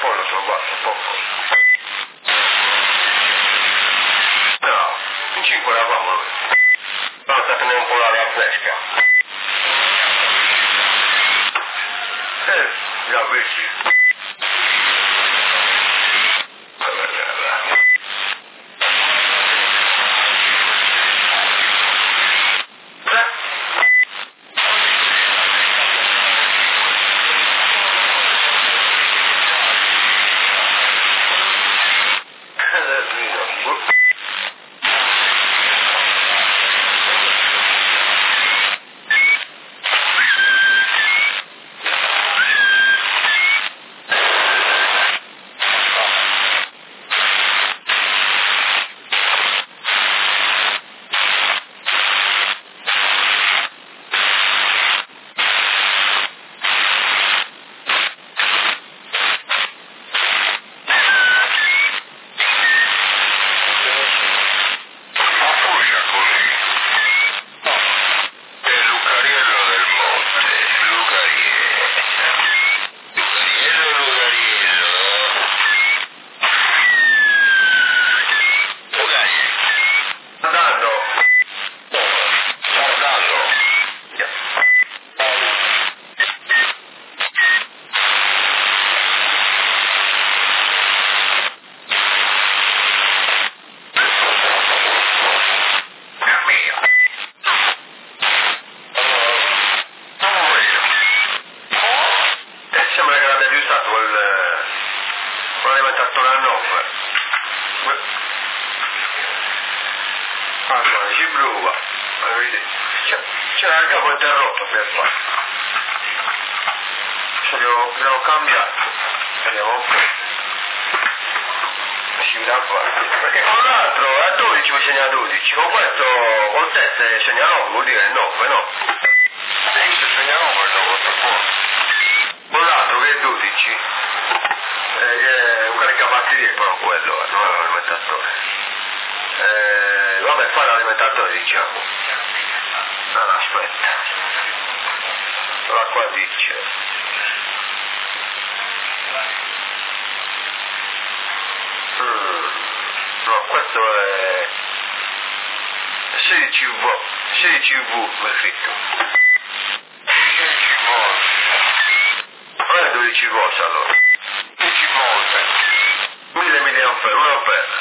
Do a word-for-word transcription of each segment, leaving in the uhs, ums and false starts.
poi l'ho trovato poco. No, in cinque eravamo noi. Basta che ne un po' l'aria fresca. Eh, già vedi. Allora, ci prova, c'era il capo interrotto per fare. Ce l'ho cambiato, vediamo un po'. Si mi dà fare. Perché con l'altro a dodici mi segna dodici, con questo con sette segna nove, vuol dire nove, no? Se segna nove è questo qua. Con l'altro che è dodici, eh, che è un caricabatterie però quello, non è un alimentatore. Eh, vabbè, fa l'alimentatore diciamo. No, no, aspetta. Allora qua dice. Mm, no, questo è sedici volt, sedici volt mi è scritto. sedici volt. Non è dodici volt allora. dodici volt. mille milliampere, un ampere.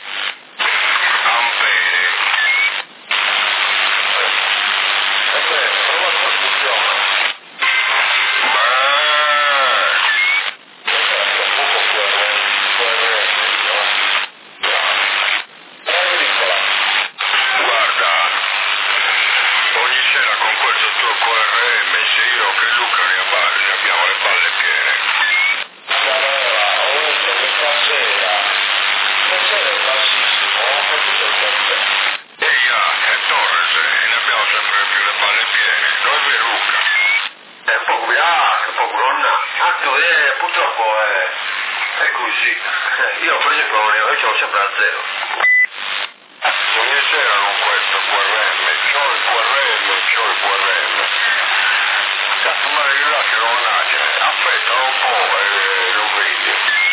Io per esempio io ce l'ho sempre a zero. Ogni sera con questo Q R M, c'ho il Q R M, c'ho il Q R M. Cazzo, ma io là che non nasce, aspetta un po' e lo vedi.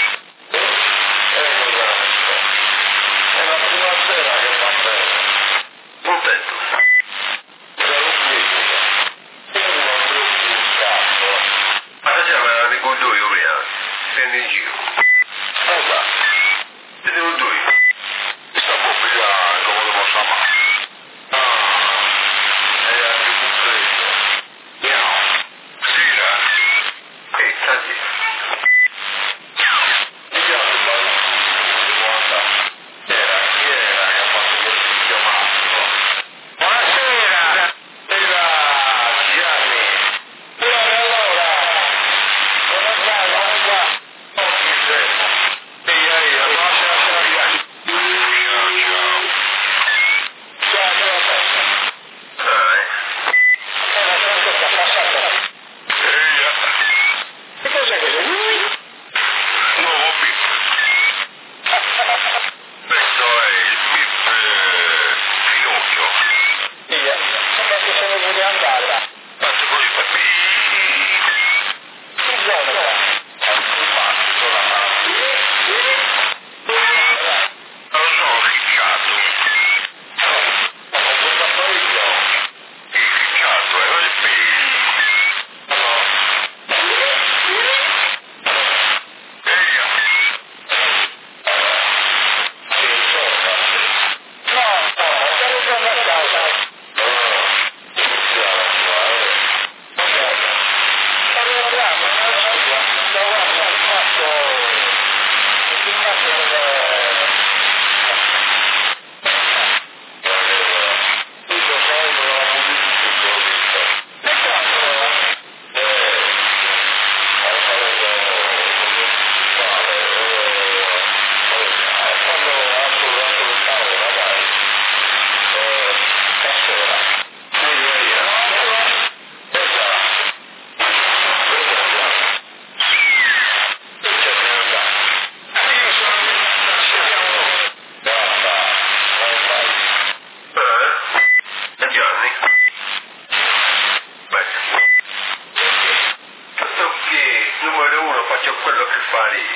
E cosa è? È la prima sera che va bene. Contento. C'è un critico. Io non devo più un cazzo. Ma stasera me la ricordo io prima. Prendi in giro. Esatto. Che devo dire? Sta bobiglia come lo posso amare. Ah, è anche un preso. Miau. Sì, eh? Ehi, senti. Mi piace fare un film, guarda. Era, chi era che ha fatto quel figlio massimo? Buonasera! Era Gianni. Buonasera, allora. Buonasera, buonasera. Non ti fermo. Ehi, ehi, allora c'è la quello che fa lì.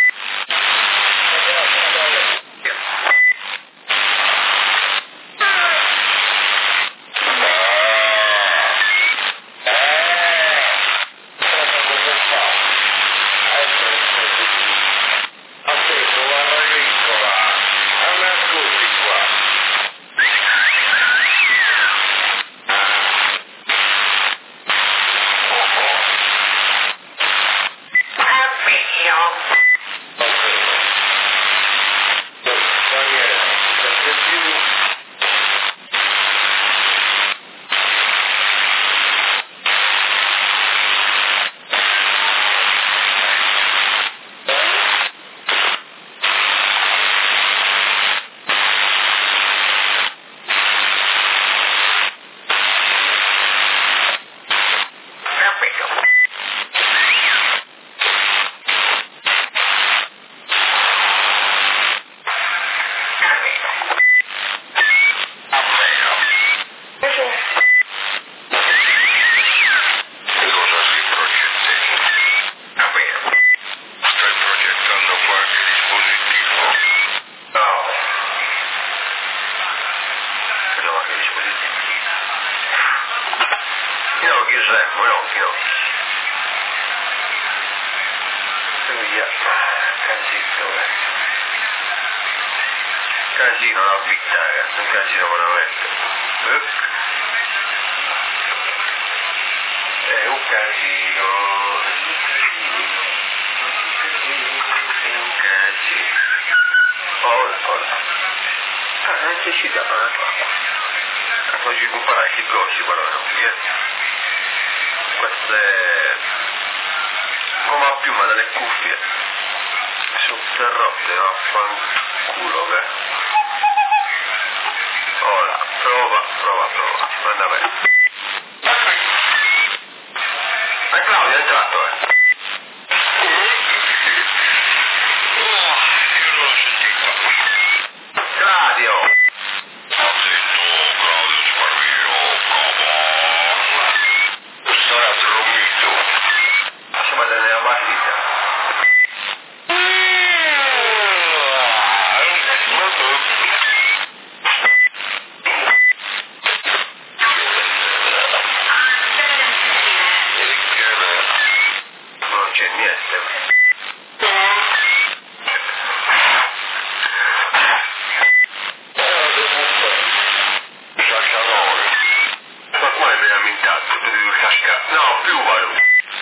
Casino la vita, ragazzi, un casino veramente. È un casino. È un casino. Ora, ora. Ah, non c'è uscita per la tua. Oggi comprare anche i gocci, però non via. Queste come a piuma delle cuffie. Sono interrotte, vaffanculo, che. Ora, prova, prova, prova. Manda bene. Ma Claudio è entrato, eh. Claudio! Ho sentito Claudio Sparvino, come? Sarà dormito. Siamo nella partita. Non c'è niente. Ma come mi ha mintato? Tu devi cascare. No, più vado.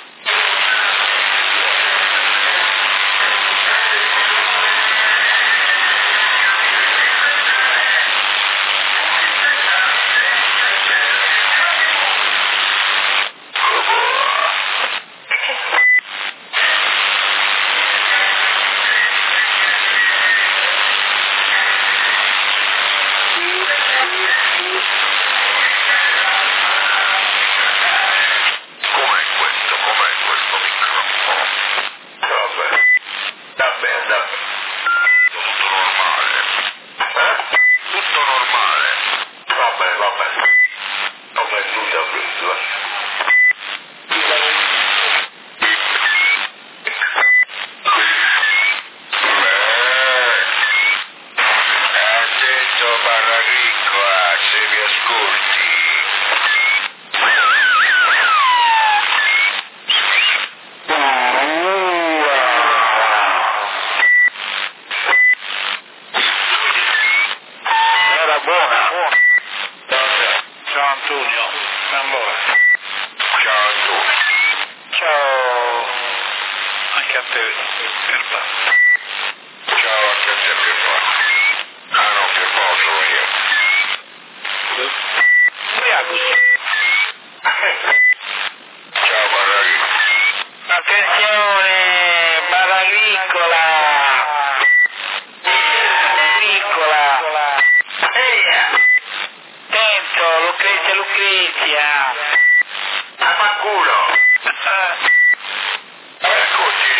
Attenzione, barra agricola! Agricola! Eia! Attento, Lucrezia, Lucrezia! A fanculo! Eccoci.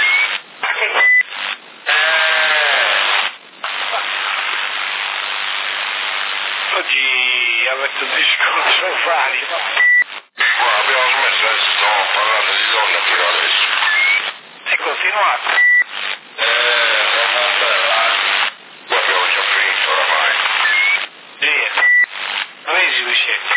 Oggi avete un discorso vario. Guarda, abbiamo smesso, adesso stiamo parlando di donne per adesso. E così continuato? Eh, non bella. Poi abbiamo già finito oramai. Sì. Resi vi siete?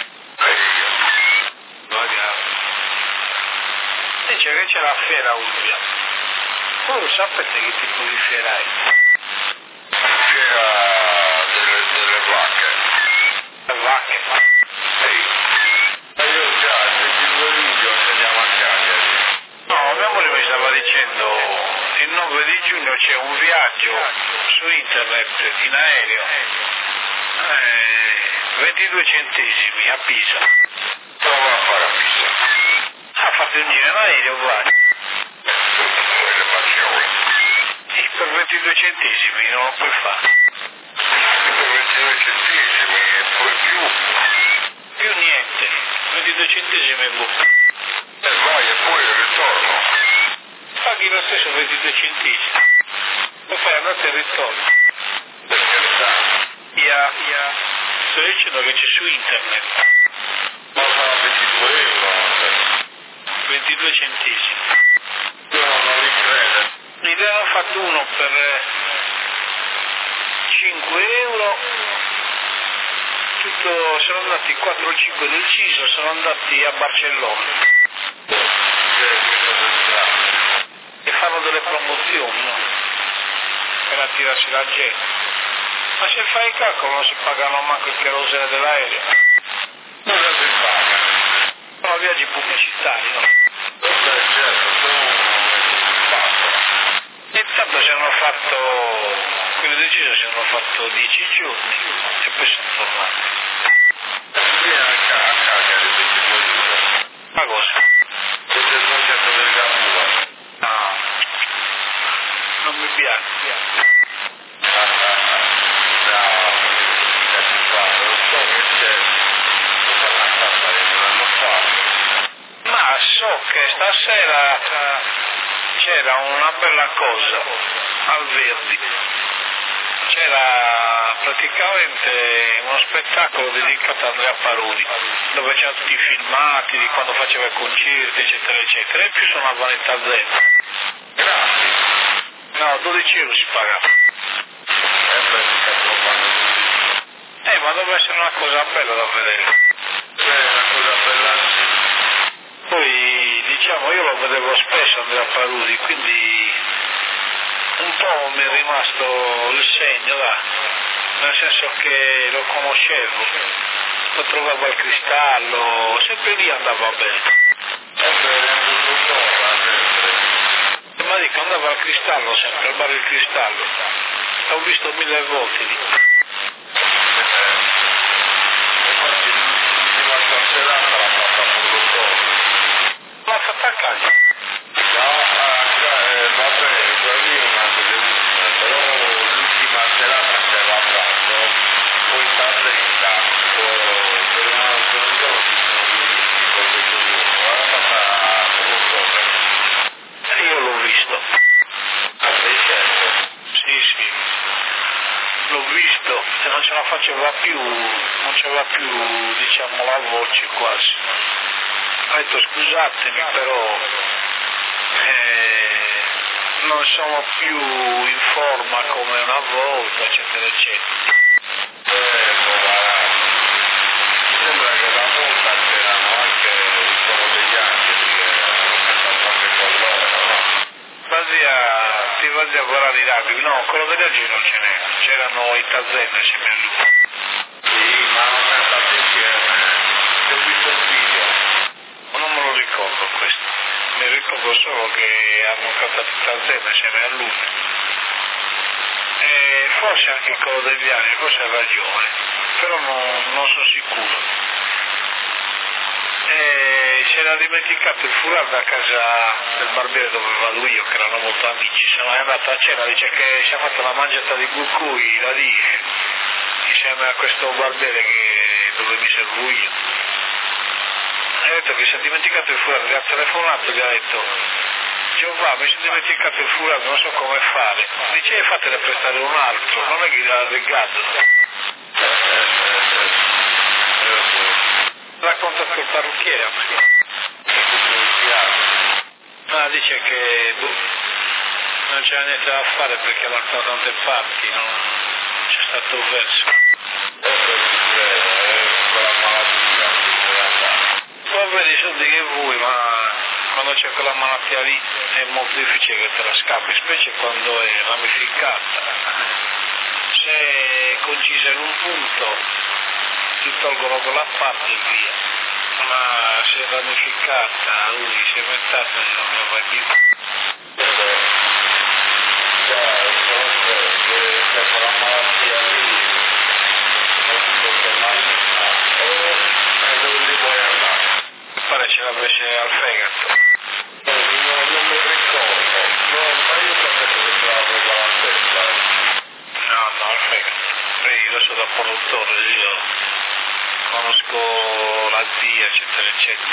Magari. Dice che c'è la fiera Umbria. Voi sapete che tipo di fiera è? Fiera delle, delle vacche. Le vacche. Sì. Ma io già il ventidue luglio andiamo a Cagliari. No, mia moglie mi stava dicendo il nove di giugno c'è un viaggio su internet in aereo. Eh, ventidue centesimi a Pisa. Prova a fare a Pisa. Ah, fate un giro in aereo, guarda. Le passioni. E per ventidue centesimi non lo puoi fare. Per ventidue centesimi e poi più. Più niente. ventidue centesimi e boh. E vai e poi ritorno. Paghi lo stesso ventidue centesimi. Lo fai andate e ritorno. Per scherzare. Via, via. Sto dicendo che c'è su internet. Ma sono ventidue euro. ventidue centesimi. Io non li credo. Ne hanno fatto uno per cinque euro. Tutto, sono andati quattro o cinque del C I S O, sono andati a Barcellona. E fanno delle promozioni, no? Per attirarsi la gente. Ma se fai il calcolo non si pagano manco il kerosene dell'aereo. Cosa si paga? Sono viaggi pubblicitari, no? Beh, certo, sono fatto. E intanto ci hanno fatto, quelli deciso ci hanno fatto dieci giorni e poi sono tornati. Qui anche a Cagliari ventidue euro. Ma cosa? Questo è il concetto del Gambua. No, non mi piace. Ma so che stasera c'era una bella cosa al Verdi. C'era praticamente uno spettacolo dedicato a Andrea Parodi, dove c'erano tutti i filmati di quando faceva i concerti, eccetera, eccetera. E in più sono a Vanetta Zero. Grazie. No, dodici euro si pagava. Eh, ma deve essere una cosa bella da vedere. È una cosa bella. Poi, diciamo, io lo vedevo spesso Andrea Parodi, quindi un po' mi è rimasto il segno, là, nel senso che lo conoscevo, lo trovavo al Cristallo, sempre lì andava bene. Ma dico, andava al Cristallo sempre, al bar Il Cristallo, l'ho visto mille volte lì. L'ha fatta a Cagliari. Io l'ho visto. Sì, sì. L'ho visto e non ce la faceva più, non c'aveva più, diciamo, la voce quasi. Ha detto scusatemi però eh, non sono più in forma come una volta, eccetera, eccetera. Eh, mi sembra che da molta c'erano anche sono degli angeli che hanno cantato anche con loro, no? Vasi a, ti vasi a guardare i laghi, no, quello degli angeli non ce n'era, c'erano i Tazzene insieme a lui. Sì, ma hanno cantato insieme. Ho visto il video. Ma non me lo ricordo questo, mi ricordo solo che hanno cantato i Tazzene insieme a lui. E forse anche quello degli angeli, forse ha ragione, però non, non sono sicuro. E si era dimenticato il foulard a casa del barbiere dove vado io, che erano molto amici. Sono andato a cena, dice che si è fatta la mangiata di cucui da lì, insieme a questo barbiere che, dove mi servo io. E ha detto che si è dimenticato il foulard, gli ha telefonato, gli ha detto Giovanni, mi sono dimenticato il foulard, non so come fare. Dice fatele prestare un altro, non è che gliel'ha regalato. Racconta quel parrucchiere a me. Ah, dice che boh, non c'era niente da fare perché l'ha da tante parti, non c'è stato verso. Poi vedi i soldi che vuoi, ma quando c'è quella malattia lì è molto difficile che te la scappi, specie quando è ramificata. Se è concisa in un punto ti tolgono quella parte e via, ma se è ramificata, lui si è mettata e non lo vai più. C'è quella malattia lì, e non li vuoi andare. Pare ce l'avesse al fegato. Non, non mi ricordo, no, ma io sapevo che ce l'avevo alla testa. No, no, al fegato. Poi io adesso da produttore, io conosco la zia, eccetera, eccetera.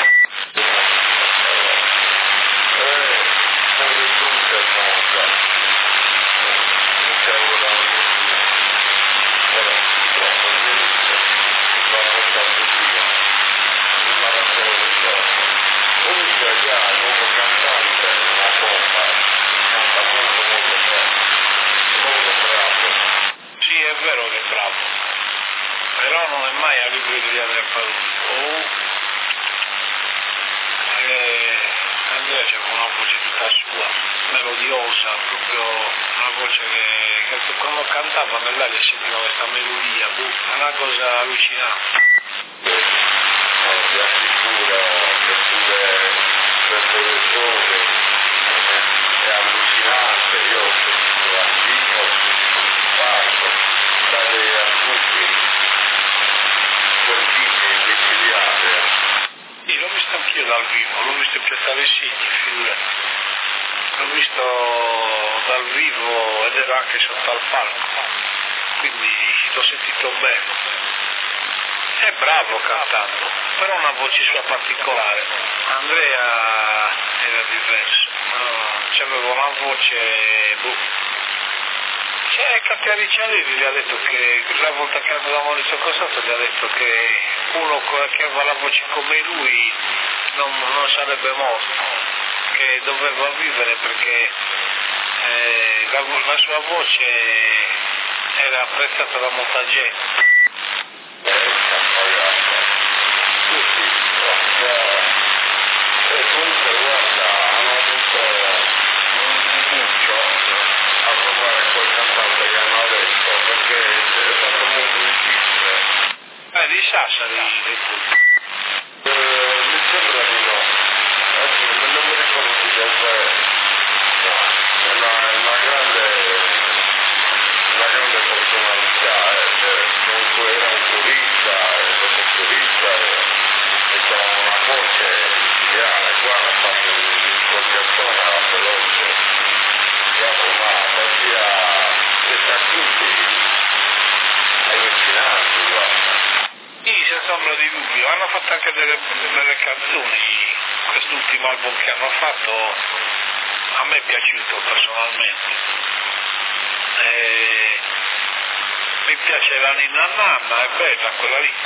Eh, non mi giunge molto. Non c'è una musica. Ora, troppo, mi dice, va a portare via. Mi farà solo un giorno. Comunque già il nuovo cantante è una bomba, canta molto molto bene, molto bravo. Sì, è vero che è bravo, però non è mai a livello di Andrea Paruti. Oh, eh, Andrea c'aveva una voce tutta sua, melodiosa, proprio una voce che, che quando cantava nell'aria sentiva questa melodia, è una cosa allucinante. No, ti assicuro che pure questo lettore è allucinante, io ho sentito dal vivo, ho sentito sul palco, dare a tutti quel tipo imbecilliate. Sì, l'ho visto anch'io dal vivo, l'ho visto in Piazza Lessigni, figurati. L'ho visto dal vivo ed ero anche sotto al palco, quindi l'ho sentito bene. È bravo cantando, però ha una voce sua particolare. Andrea era diverso, no, aveva una voce... Boh. C'è Catericciani gli ha detto che la volta che andò da Maurizio Costanzo gli ha detto che uno che aveva la voce come lui non, non sarebbe morto, che doveva vivere perché eh, la, la sua voce era apprezzata da molta gente. E comunque guarda, hanno avuto un buccio a trovare quel cantante che hanno adesso, perché è stato molto difficile. Eh, di Sassari, eh, mi sembra di no. Adesso non mi ricordo di dove è. No, è una, è una grande una grande personalità, eh, comunque era un turista, è stato un turista e c'era una voce ideale, qua ha fatto un concertone alla veloce, sia formata, sia sia tutti allucinanti, guarda. sì, senza ombra di dubbio, hanno fatto anche delle, delle canzoni, quest'ultimo album che hanno fatto a me è piaciuto personalmente. E mi piace la Ninna Nanna, è bella quella lì,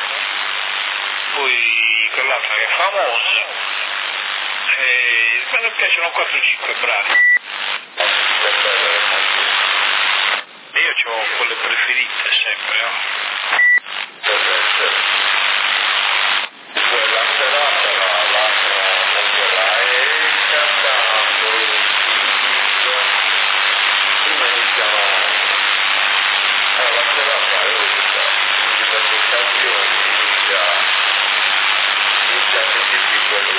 poi quell'altra che è famosa, e me ne piacciono quattro cinque brani. E io ho quelle preferite sempre, no? Quella serata era l'altra, quella e cantando prima iniziano la serata è unica, quindi per le occasioni inizia inizia a sentirsi quello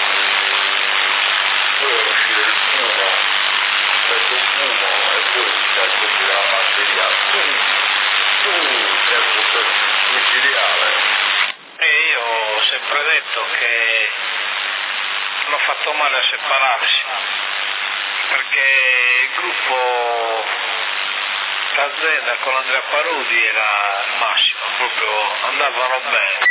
poi a uscire il fumo, metto un fumo e poi inizia a sentire la batteria tum, tum, sempre micidiale. E io ho sempre detto che hanno fatto male a separarsi, perché il gruppo D'Azienda con Andrea Parodi era il massimo, proprio andavano bene.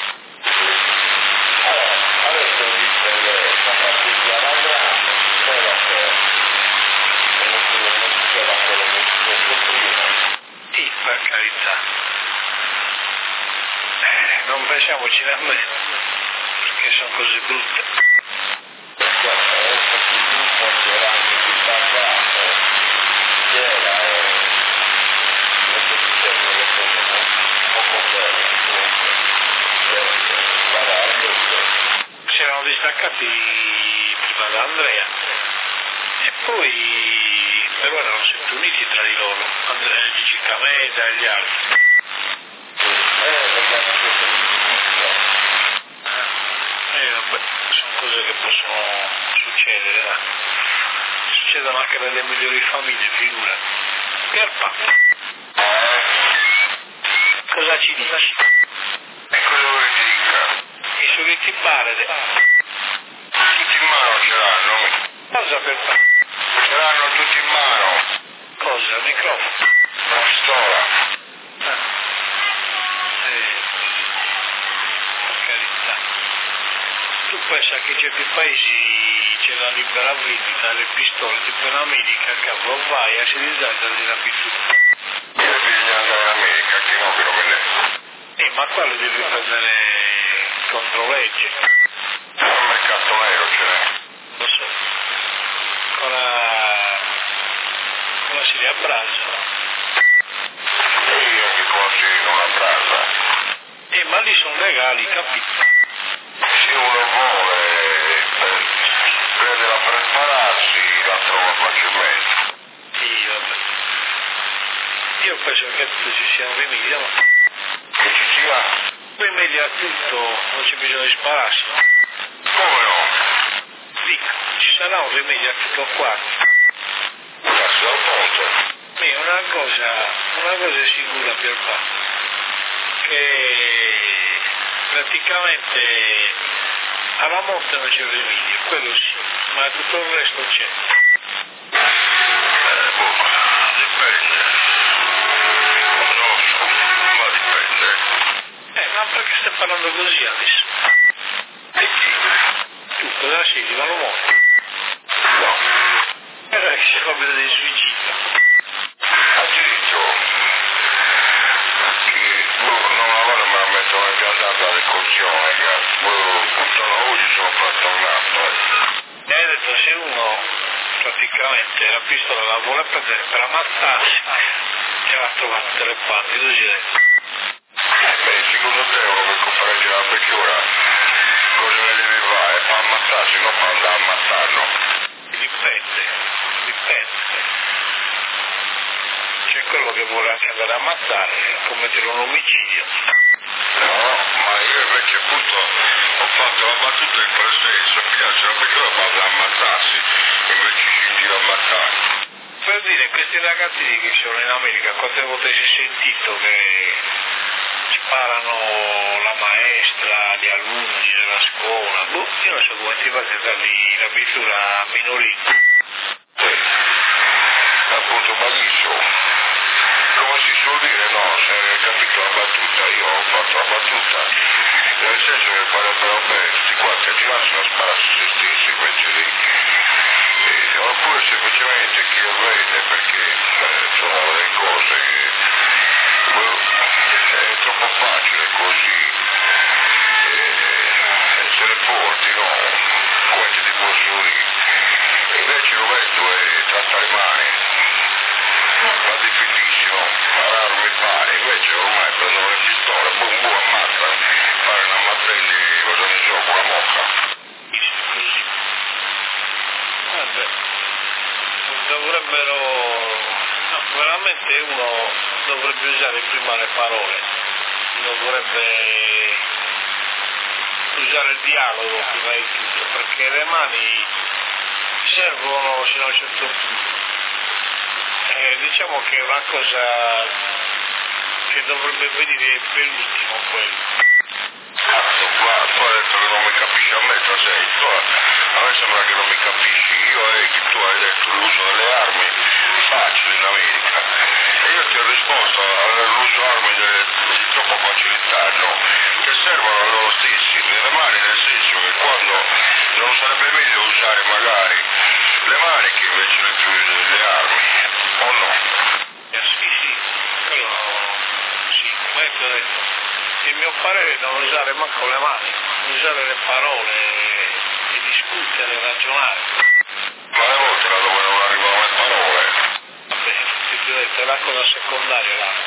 Allora, adesso dice che sono partiti alla grande, però che non si non succeda quello che è successo prima. Sì, per carità. Eh, non pensiamoci nemmeno, perché sono cose brutte. Guarda, adesso si gruppo che era anche tutta a caso, attaccati prima da Andrea e poi però erano sempre uniti tra di loro, Andrea, Gigi Cameda e gli altri. Eh, vabbè, sono cose che possono succedere, dai. Succedono anche nelle migliori famiglie, figura. Pierpa, cosa ci dici? E cosa vuoi dire? I soggetti barede. Tutti in mano ce l'hanno. Cosa Pierpa? Ce l'hanno tutti in mano. Cosa? Il microfono? La pistola. Ah. Eh, per carità. Tu pensa che in certi paesi c'è la libera vendita delle pistole, tipo in America, cavolo, vai a sedizzare l'abitudine. Io bisogna andare in America, che no che lo prendete. Eh, ma qua lo devi prendere contro legge. Al mercato nero ce n'è. Lo so. Con la... con la Siria Brasa. E io che consiglio una brasa. Eh, ma lì sono legali, capito? Se uno vuole per, prenderla per impararsi, la trova facilmente. Sì, vabbè. Io penso che tutto ci sia un rimedio, no? Che ci sia? Rimedio a tutto, non c'è bisogno di spararsi. Come no? Dico, ci sarà un rimedio a tutto qua. Cazzo al ponte. Beh, una cosa, una cosa è sicura, Pierpa, che praticamente alla morte non c'è rimedio, quello sì, ma tutto il resto c'è. Eh, boh, dipende. Non so, ma dipende. Eh, ma perché stai parlando così adesso? E chi? Tu cosa sei, di malo morto? No. Era che si fa vedere dei suicidi. Addirittura. Che, boh, non lavoro ma metto anche andata alle coccione, che boh, tutta la oggi sono fatto un atto. Mi hai detto se uno praticamente la pistola la vuole prendere per ammazzarsi e la trova a tutte le parti, tu ci detto. Beh, secondo te uno che comprende la pecora, cosa ne deve fare? Per ammazzarsi, non per andare a ammazzarlo. Dipende, dipende. C'è quello che vuole anche andare a ammazzare e commettere un omicidio. No, ma io invece appunto ho fatto la battuta in quel senso, piace la pecora per andare a ammazzarsi, invece ci giro a ammazzare. Per dire, questi ragazzi che sono in America, quante volte si è sentito che sparano la maestra, gli alunni della scuola, boh, io non so come ti fate dargli la misura minorile. Sì, appunto malissimo. Come si suol dire, no, se hai capito la battuta, io ho fatto la battuta, nel senso che farebbero bene tutti quanti a girarsi a spararsi se stessi invece di... Eh, oppure semplicemente chi lo vede perché eh, sono le cose che boh, è troppo facile così eh, se le porti, no? Come ti posso dire? Invece lo vedo e tratta le mani, va difficilissimo, raro mi pare, invece ormai prendono le pistole, boom boom, ammazzano, fare una mazzelli, cosa ne so, con la mocca. Così. Vabbè, dovrebbero, no, veramente uno dovrebbe usare prima le parole, dovrebbe usare il dialogo prima di tutto, perché le mani servono fino a un certo punto. Eh, diciamo che è una cosa che dovrebbe venire per ultimo quello. Cazzo, qua, tu hai detto che non mi capisci a me, tu sei, tu, a me sembra che non mi capisci, io e che tu hai detto l'uso delle armi facile in America, e io ti ho risposto all'uso armi di troppa facilità, no, che servono loro stessi, nelle mani, nel senso che quando non sarebbe meglio usare magari le maniche invece le, le armi, o no? Eh, sì, sì, quello sì, come ti ho detto. Il mio parere è non usare manco le mani, usare le parole e discutere, ragionare. Ma le volte là dove non arrivano le parole. Vabbè, ti ho detto, è la cosa secondaria l'arma,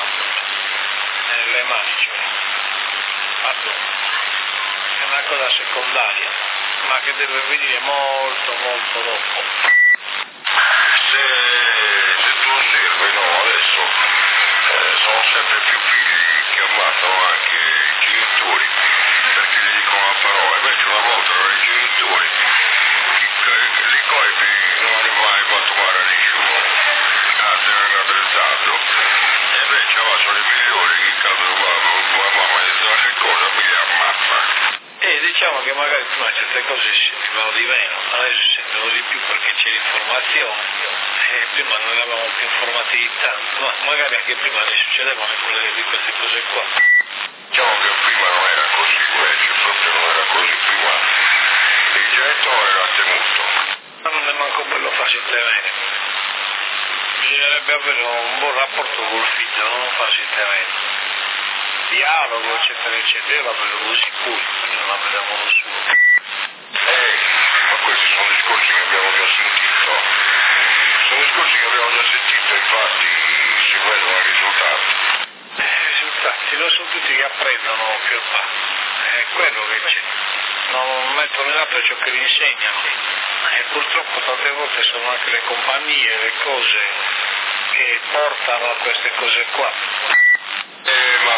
eh, le mani, cioè. Pardon. È una cosa secondaria. ma che deve venire molto molto dopo. Se, se tu osservi, no, adesso eh, sono sempre più figli che ammazzano anche i genitori perché gli dicono una parola, invece una volta erano i genitori che li colpi non li mai fatto male a nessuno, anzi erano attrezzato, e invece va sono i migliori che cadono la mamma gli dice che cosa mi ammazza. E diciamo che magari prima certe cose si sentivano di meno, adesso si sentono di più perché c'è l'informazione, e prima non avevamo più informati di tanto, ma magari anche prima ne succedevano quelle di queste cose qua. Diciamo che prima non era così, invece proprio non era così, prima il genitore era tenuto. Ma non è manco bello farsi temere. Bisognerebbe avere un buon rapporto col figlio, non farsi temere. Dialogo, eccetera, eccetera, io la vedo così pure, quindi non la vediamo nessuno. Eh, ma questi sono discorsi che abbiamo già sentito. Sono discorsi che abbiamo già sentito, infatti si vedono i risultati. I risultati non sono tutti che apprendono più fa, è quello che c'è. Non mettono in atto ciò che gli insegnano. E purtroppo tante volte sono anche le compagnie, le cose che portano a queste cose qua. Eh, ma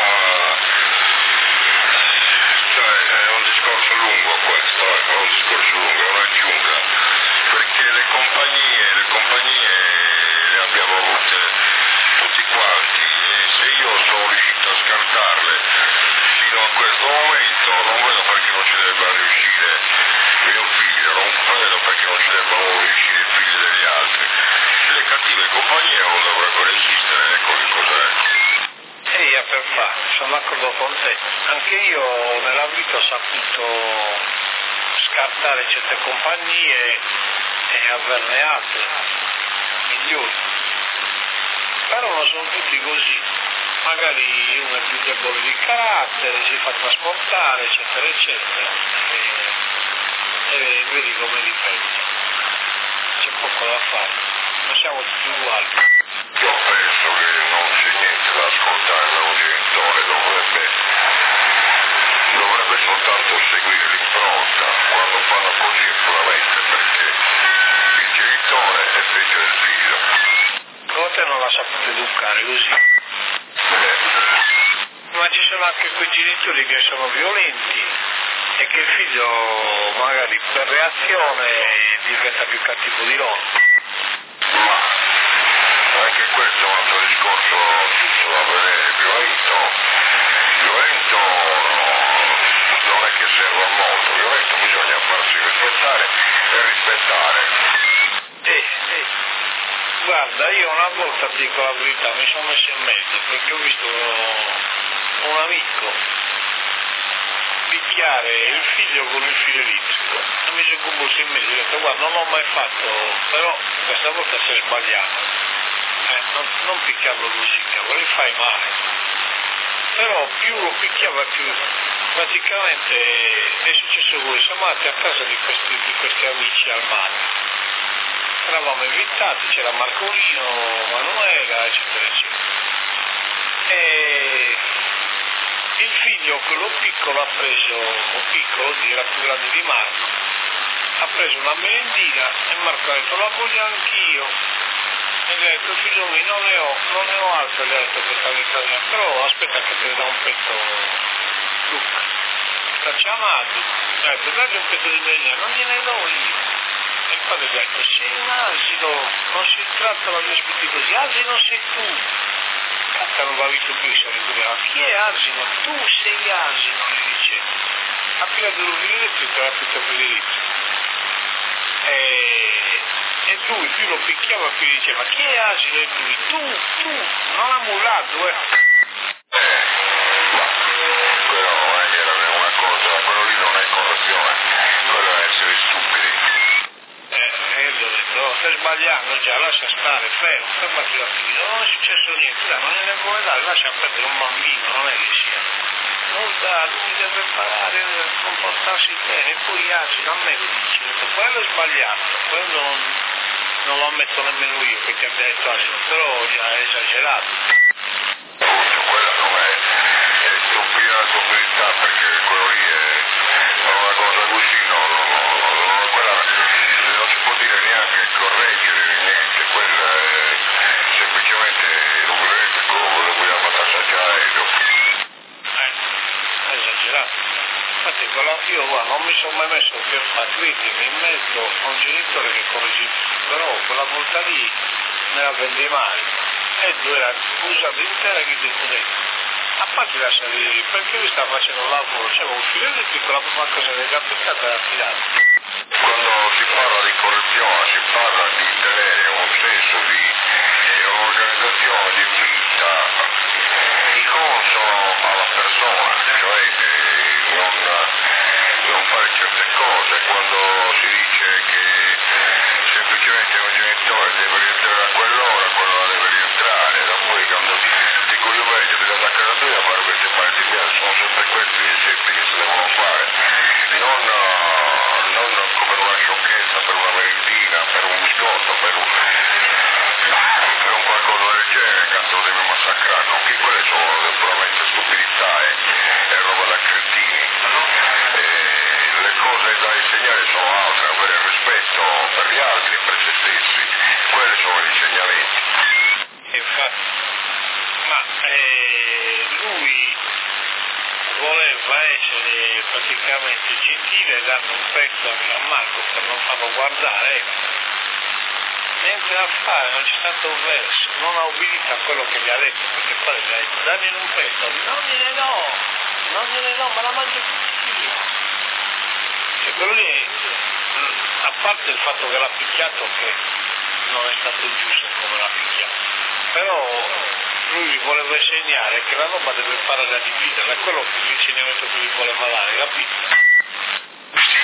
cioè, è un discorso lungo questo, è un discorso lungo, è una giungla, perché le compagnie, le compagnie le abbiamo avute tutti quanti, e se io sono riuscito a scartarle fino a questo momento, non vedo perché non ci debba riuscire mio figlio, non vedo perché non ci debbano riuscire i figli degli altri. Le cattive compagnie non dovrebbero esistere, ecco che cos'è. E io per fa, sono d'accordo con te. Anche io nella vita ho saputo scartare certe compagnie e averne altre, migliori. Però non sono tutti così. Magari uno è più debole di carattere, si fa trasportare, eccetera, eccetera. E, e vedi come dipende. C'è poco da fare. Non siamo tutti uguali. Io penso che non c'è niente da ascoltare da un genitore, dovrebbe, dovrebbe soltanto seguire l'impronta, quando fanno così è puramente perché il genitore è figlio del figlio. Come te non la sapete educare così? Eh, Ma ci sono anche quei genitori che sono violenti e che il figlio magari per reazione diventa più cattivo di loro. ma anche questo è un altro discorso tutto da vedere, violento, violento non è che serve a molto, violento bisogna farsi rispettare e rispettare. Eh, eh. Guarda, io una volta, ti dico la verità, mi sono messo in mezzo perché ho visto un amico picchiare il figlio con il filo elettrico e mi sono composto in mezzo e ho detto guarda non l'ho mai fatto, però questa volta sei sbagliato, eh, non, non picchiarlo così, cavolo, gli fai male. Però più lo picchiava più praticamente è successo così, siamo andati a casa di questi, di questi amici al mare. Eravamo invitati, c'era Marcolino, Manuela, eccetera, eccetera. E il figlio, quello piccolo, ha preso, o piccolo, era più grande di Marco, ha preso una merendina e Marco ha detto la voglio anch'io. E gli ha detto figlio mio non ne ho, non ne ho altro, gli ha detto questa vita mia, però aspetta che te ne dà un pezzo Luca. La chiamato, gli ha detto dagli un pezzo di merendina, non gliene do io. E il padre gli ha detto sei un asino, non si tratta di ospiti così, asino sei tu. Cazzo non va visto più, sono in ma chi è asino? Tu sei asino, gli dice. Appena devo venire elettrico era tutto per elettrico. E, e lui più lo picchiava più diceva chi è asino? E lui, tu, tu, non ha mollato, eh. Quello non è che era una cosa, quello lì non è corruzione, quello è essere stupidi. Eh, e gli ho detto, oh, stai sbagliando già, lascia stare, fermo, fermati la figlia, non è successo niente, dai, non gliene vuole dare, lascia perdere un bambino, non è che sia. Non da, lui deve imparare a comportarsi bene, e poi asino, a me lo dice, quello è sbagliato, quello non, non lo ammetto nemmeno io che ti abbia detto asino, però già è esagerato. Appunto, quella non è, è stupida la stupidità perché quello lì è, è una cosa così, no, no, no. aereo. Eh, esagerato. Infatti io guarda, non mi sono mai messo per fare credimi in mezzo a un genitore che corregge, però quella volta lì me la prende male. E due era usato intera che ti detto. A parte lasciare lì, perché lui sta facendo un lavoro, c'era un figlio di piccola prima cosa che è capitata era tirata. Quando si parla di corruzione si parla di tenere un senso di un'organizzazione di vita di consono alla persona, cioè eh, non, non fare certe cose. Quando si dice che semplicemente un genitore deve rientrare a quell'ora, quello deve rientrare, da poi quando dico io meglio bisogna andare a casa tua a fare queste parti mie, sono sempre questi gli esempi che si devono fare, non, non per una sciocchezza, per una merentina, per un biscotto, per un, per un qualcosa del genere, cazzo lo devi massacrare, non che quelle sono puramente stupidità e, e roba da cretini. E le cose da insegnare sono altre, avere rispetto per gli altri e per se stessi, quelli sono gli insegnamenti. Infatti, ma eh, lui voleva essere praticamente gentile, dando un pezzo a Gianmarco per non farlo guardare, ecco. Niente da fare, non c'è stato un verso, non ha obbedito a quello che gli ha detto, perché poi gli ha detto dammi un pezzo, non gliene do, non gliene do, ma la mangio tutti io. Cioè quello lì, a parte il fatto che l'ha picchiato, che non è stato giusto come l'ha picchiato, però lui gli voleva insegnare che la roba deve imparare a dividere, è quello che l'insegnamento che gli voleva dare, capito? Sì,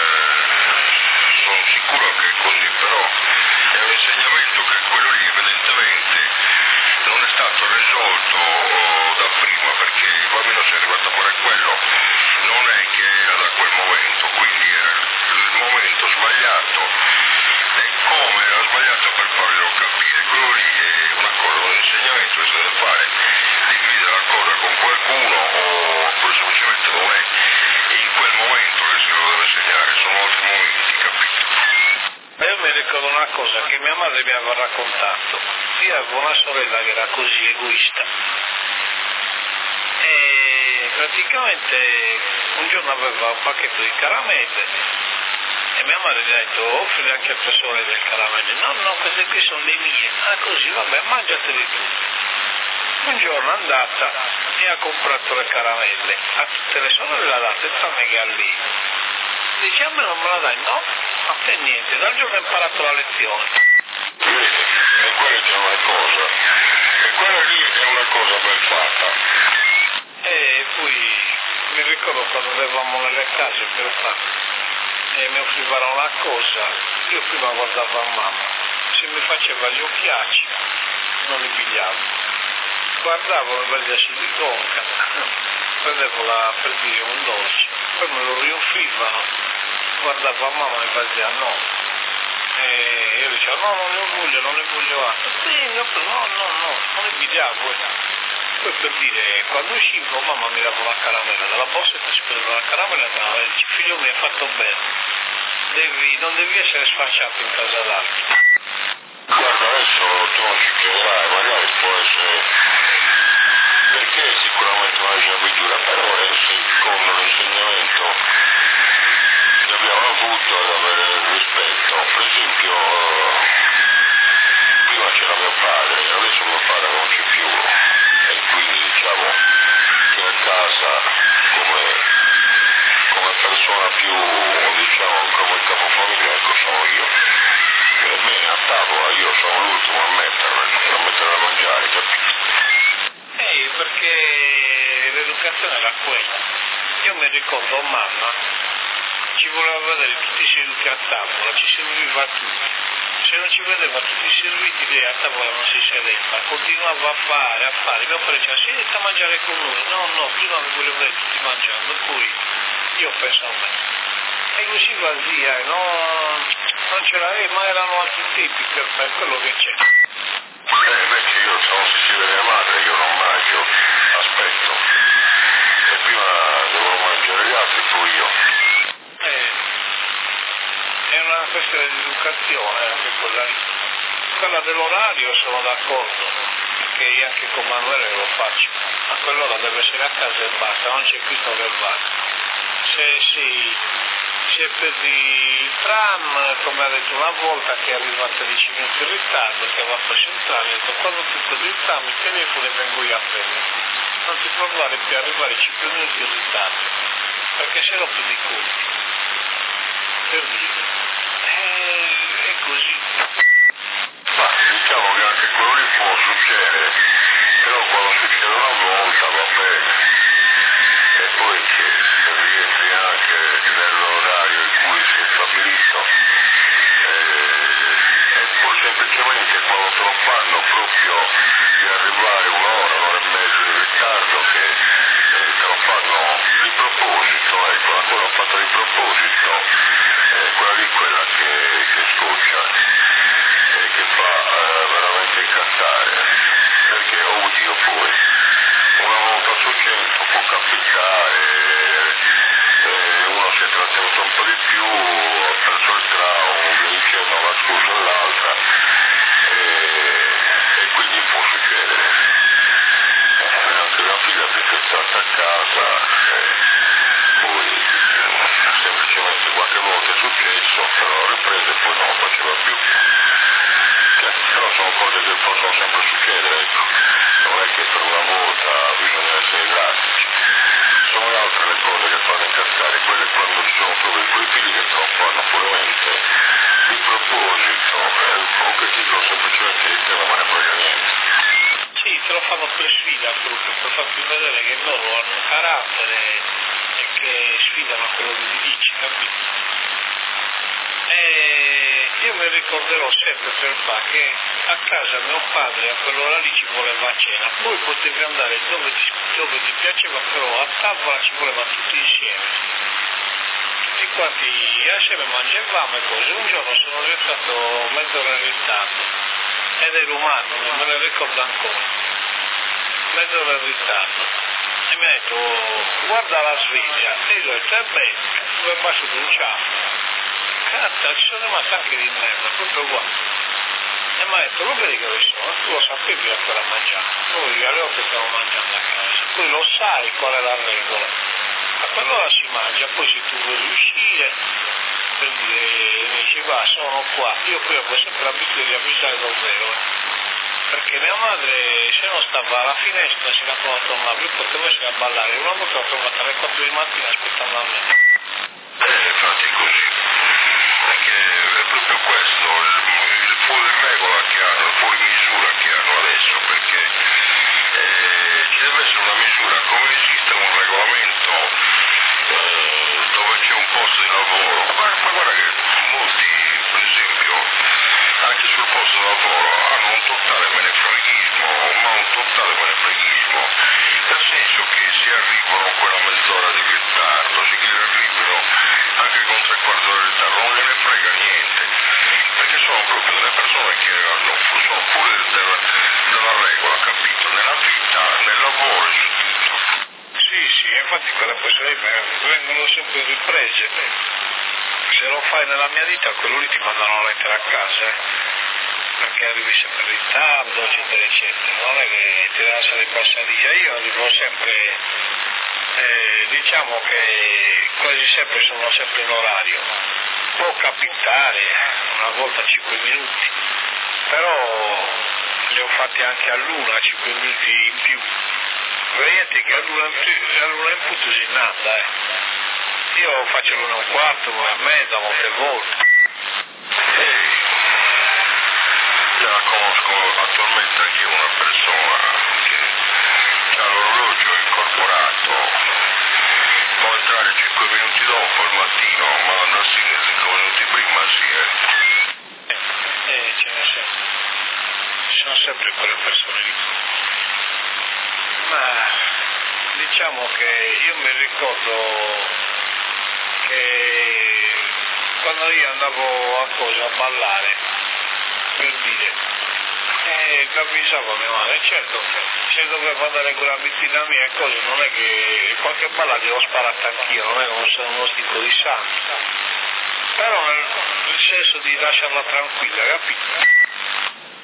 eh, sono sicuro che è così, però è un insegnamento che quello lì evidentemente non è stato risolto da prima, perché il bambino si è arrivato a fare quello, non è che era da quel momento, quindi era il momento sbagliato e come era sbagliato per farglielo capire. Quello lì è una cosa, un insegnamento che si deve fare, dividere la cosa con qualcuno o semplicemente non è in quel momento che si lo deve insegnare, sono altri momenti, capito? Io mi ricordo una cosa che mia madre mi aveva raccontato. Io avevo una sorella che era così egoista e praticamente un giorno aveva un pacchetto di caramelle e mia madre gli ha detto offrili anche a tua sorella del caramelle. No, no, queste qui sono le mie. Ah così, vabbè, mangiateli tu. Un giorno è andata e ha comprato le caramelle, a tutte le sorelle le ha date, tranne che a lei. Dice a me non me la dai? No, a te niente, dal giorno ho imparato la lezione. Vedi, e quella è una cosa, e quella lì è una cosa ben fatta. E poi mi ricordo quando andavamo nelle case per fare e mi offrivano una cosa, io prima guardavo a mamma, se mi faceva gli occhiacci non li pigliavo. Guardavo la veglia su di bocca, prendevo la, per dire un dolce, poi me lo rioffrivano, guardavo a mamma e faceva no. E io dicevo no, non ne voglio, non ne voglio altro. Sì, no, no, no, non ne pigliavo. Poi per dire, quando uscivo mamma mi dava la caramella, dalla borsa ti si prendeva la caramella e mi dava, dice figlio mi hai fatto bene, devi, non devi essere sfacciato in casa d'altri. Guarda, adesso tu non ci crederai, magari può essere, perché sicuramente non c'è abitudine, però è secondo l'insegnamento che abbiamo avuto ad avere rispetto. Per esempio, prima c'era mio padre, adesso mio padre non c'è più, e quindi diciamo che a casa come, come persona più, diciamo, come capofamiglia, ecco, sono io. Per me a tavola io sono l'ultimo a metterla, a mettere da mangiare, capito? Eh, perché l'educazione era quella. Io mi ricordo mamma, ci voleva vedere tutti seduti a tavola, ci serviva a tutti. Se non ci vedeva tutti serviti, lei a tavola non si sedeva, continuava a fare, a fare. Mio padre diceva, siediti a mangiare con noi. No, no, prima mi voglio vedere tutti mangiando, poi io penso a me. E così va via, no, non ce l'avevo, ma erano altri tipi per me, quello che c'è. Eh, invece io se non si siede mia madre, io non mangio, aspetto. E prima devono mangiare gli altri, poi io. Eh, è una questione di educazione anche quella lì. quella dell'orario sono d'accordo, perché io anche con Manuele lo faccio, a quell'ora deve essere a casa e basta, non c'è Cristo verbale. Se si, se perdi il tram, come ha detto una volta, che arriva a tredici minuti in ritardo, che va a preso il tram, ha detto quando ti perdi il tram, il telefono e vengo io a prendere. Non ti provare più a arrivare cinque minuti in ritardo, perché se no prendi conti. Per dire. E, è così. Ma diciamo che anche quello lì può succedere, però quando succede una volta va bene, e poi che rientri anche nell'orario in cui si è stabilito, eh, e poi semplicemente quando te lo fanno proprio di arrivare un'ora, un'ora e mezza in ritardo, che eh, te lo fanno di proposito, ecco, la cosa fatta di proposito, eh, quella lì è quella che, che scoccia e che fa eh, veramente incazzare, perché oddio poi una volta su cento può capitare, eh, uno si è trattenuto un po' di più, ha preso il tram, via dicendo una scusa e l'altra, eh, e quindi può succedere. Eh, anche la figlia perché è stata a casa, eh, poi eh, semplicemente qualche volta è successo, però riprese e poi non lo faceva più. Cioè, però sono cose che possono sempre succedere, ecco. Non è che per una volta bisogna essere drastici. Sono altre le cose che fanno incazzare, quelle quando ci sono proprio quei figli che te lo fanno puramente di proposito, eh, o che dicono semplicemente di te non me ne frega niente. Sì, te lo fanno per sfida proprio, per farti vedere che loro hanno un carattere e che sfidano quello che gli dici, capito? E io mi ricorderò sempre per fa che a casa mio padre a quell'ora lì ci voleva a cena, poi potevi andare dove ti, dove ti piaceva, però a tavola ci voleva tutti insieme. Tutti quanti assieme mangiavamo e cose. Un giorno sono rientrato mezz'ora in ritardo ed ero umano, me ne ricordo ancora. Mezz'ora in ritardo. E mi ha detto, oh, guarda la sveglia. E io ho detto, è bene, dove passo di un ciao. Cazzo, ci sono rimasto anche di merda, proprio uguale. E mi ha detto, lo vedi che sono? Tu lo sapevi a quella mangiare. Noi alle otto stiamo mangiando a casa. Poi lo sai qual è la regola. A quell'ora si mangia, poi se tu vuoi uscire, per dire, mi dici, va, sono qua. Io poi avevo sempre l'abitudine di avvisare davvero. Eh. Perché mia madre, se non stava alla finestra, si la trovava tornare, io potevo essere a ballare. Una volta l'ho trovata alle quattro di mattina aspettando a me. Eh, infatti così. Perché è proprio questo, il, il fuori regola che hanno, il fuori misura che hanno adesso, perché eh, ci deve essere una misura, come esiste un regolamento eh, dove c'è un posto di lavoro, ma, ma guarda che molti, per esempio, anche sul posto di lavoro hanno un totale menefreghismo, ma un totale menefreghismo, nel senso che si arrivano quella mezz'ora di ritardo, si che arrivano anche con tre quarti d'ora di ritardo, non gliene frega niente, perché sono proprio delle persone che hanno, sono fuori della, della regola, capito? Nella vita, nel lavoro e su tutto. Sì, sì, infatti quelle persone vengono sempre riprese. Se lo fai nella mia vita, quello lì ti mandano la lettera a casa, eh? Perché arrivi sempre in ritardo, eccetera, eccetera. Non è che ti deve essere passadiglia. Io arrivo sempre, eh, diciamo che quasi sempre sono sempre in orario. Può capitare una volta cinque minuti, però li ho fatti anche all'una, cinque minuti in più. Vedete che all'una in punto si nata, eh. Io faccio l'una e un quarto, una e mezza, molte volte. Ehi, io conosco attualmente anche una persona che ha l'orologio incorporato, può entrare cinque minuti dopo al mattino, ma andarsi cinque minuti prima sì, eh. Eh, eh ce ne sempre. Ci sono sempre quelle persone lì. Ma diciamo che io mi ricordo che quando io andavo a cosa a ballare, per dire, e mi avvisava mia madre, certo, se dovevo andare con la vittina mia e cose, non è che qualche balla gliel'ho sparata anch'io, non è che non sono uno tipo di santo, però nel, nel senso di lasciarla tranquilla, capito?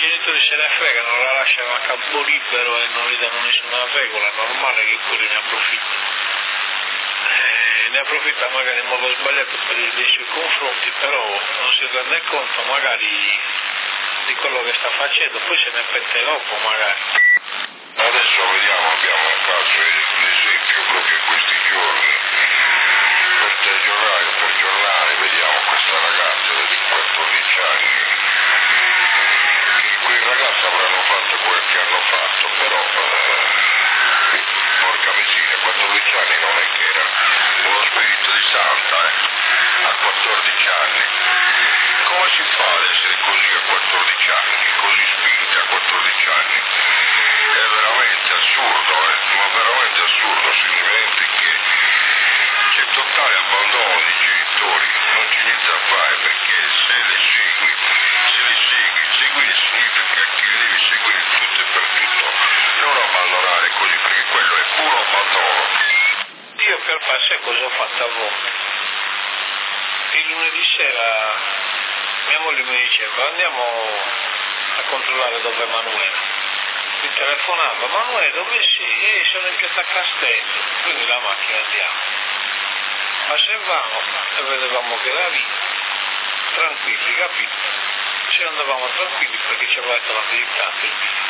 genitori se ne fregano, la lasciano a campo libero e non gli danno nessuna regola, è normale che quelli ne approfittano. Eh, ne approfitta magari in modo sbagliato per i dei suoi confronti, però non si rende conto magari di quello che sta facendo, poi se ne pente dopo magari. Adesso vediamo, abbiamo un caso, l'esempio proprio in questi giorni, per telegiornale, per giornale, vediamo questa ragazza di quattordici anni, che quei ragazzi avranno fatto quel che hanno fatto, però, eh, porca miseria, quattordici anni non è che era uno spirito di santa, eh, a quattordici anni. Come si fa ad essere così a quattordici anni, così spinti a quattordici anni? È veramente assurdo, eh? Ma veramente assurdo, si diventi che c'è totale abbandono dei genitori, non c'è niente da fare perché se le segui, se le segui, seguire significa che le devi seguire tutto e per tutto, non abbandonare così perché quello è puro abbandono. Io per fare cosa ho fatto a volte? Il lunedì sera mia moglie mi diceva andiamo a controllare dove è Manuela. Mi telefonava, Manuela dove sei? Eh, sono in piazza Castello, quindi la macchina andiamo. Passavamo e vedevamo che era lì, tranquilli, capito? Ci andavamo tranquilli perché ci aveva detto la verità per dire.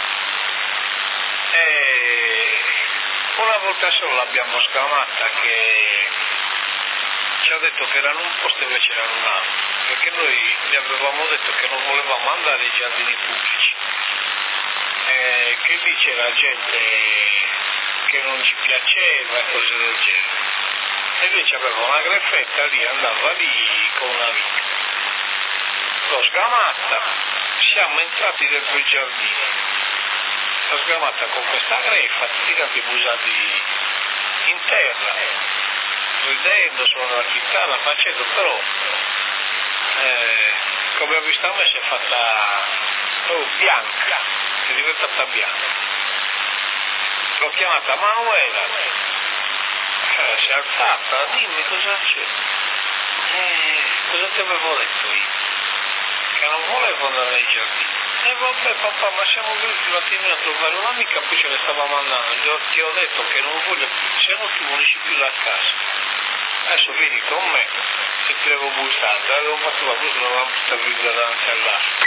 E una volta solo l'abbiamo scamata che ci ha detto che era in un posto e invece era in un altro, perché noi gli avevamo detto che non volevamo andare ai giardini pubblici, eh, che lì c'era gente che non ci piaceva e cose del genere. E invece aveva una greffetta lì, andava lì con un'amica. L'ho sgamata, siamo entrati dentro i giardini. L'ho sgamata con questa greffa, tirati i busati in terra, ridendo, suonando la chitarra, facendo, però eh, come ho visto a me si è fatta oh, bianca, è diventata bianca. L'ho chiamata Manuela, eh, si è alzata, dimmi cosa c'è. Eh, cosa ti avevo detto io? Che non volevo andare nei giardini. E eh, vabbè papà, ma siamo venuti un attimino a trovare un'amica, poi ce ne stavamo andando, Gli ho, ti ho detto che non voglio, se non ti unisci più da casa. Adesso vieni con me, se ti avevo bustato, avevo fatto la busta, l'avevamo tutta vita davanti all'altro.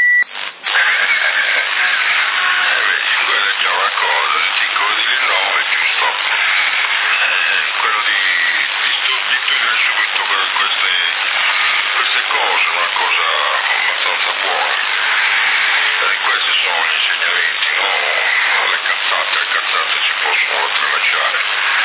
Eh, vedi, quella è già una cosa, se ti ricordi il nome, giusto? Eh, quello di, di, stu- di studiare subito per queste, queste cose, una cosa abbastanza buona. E questi sono gli insegnamenti, no? Le cazzate, le cazzate si possono tralasciare.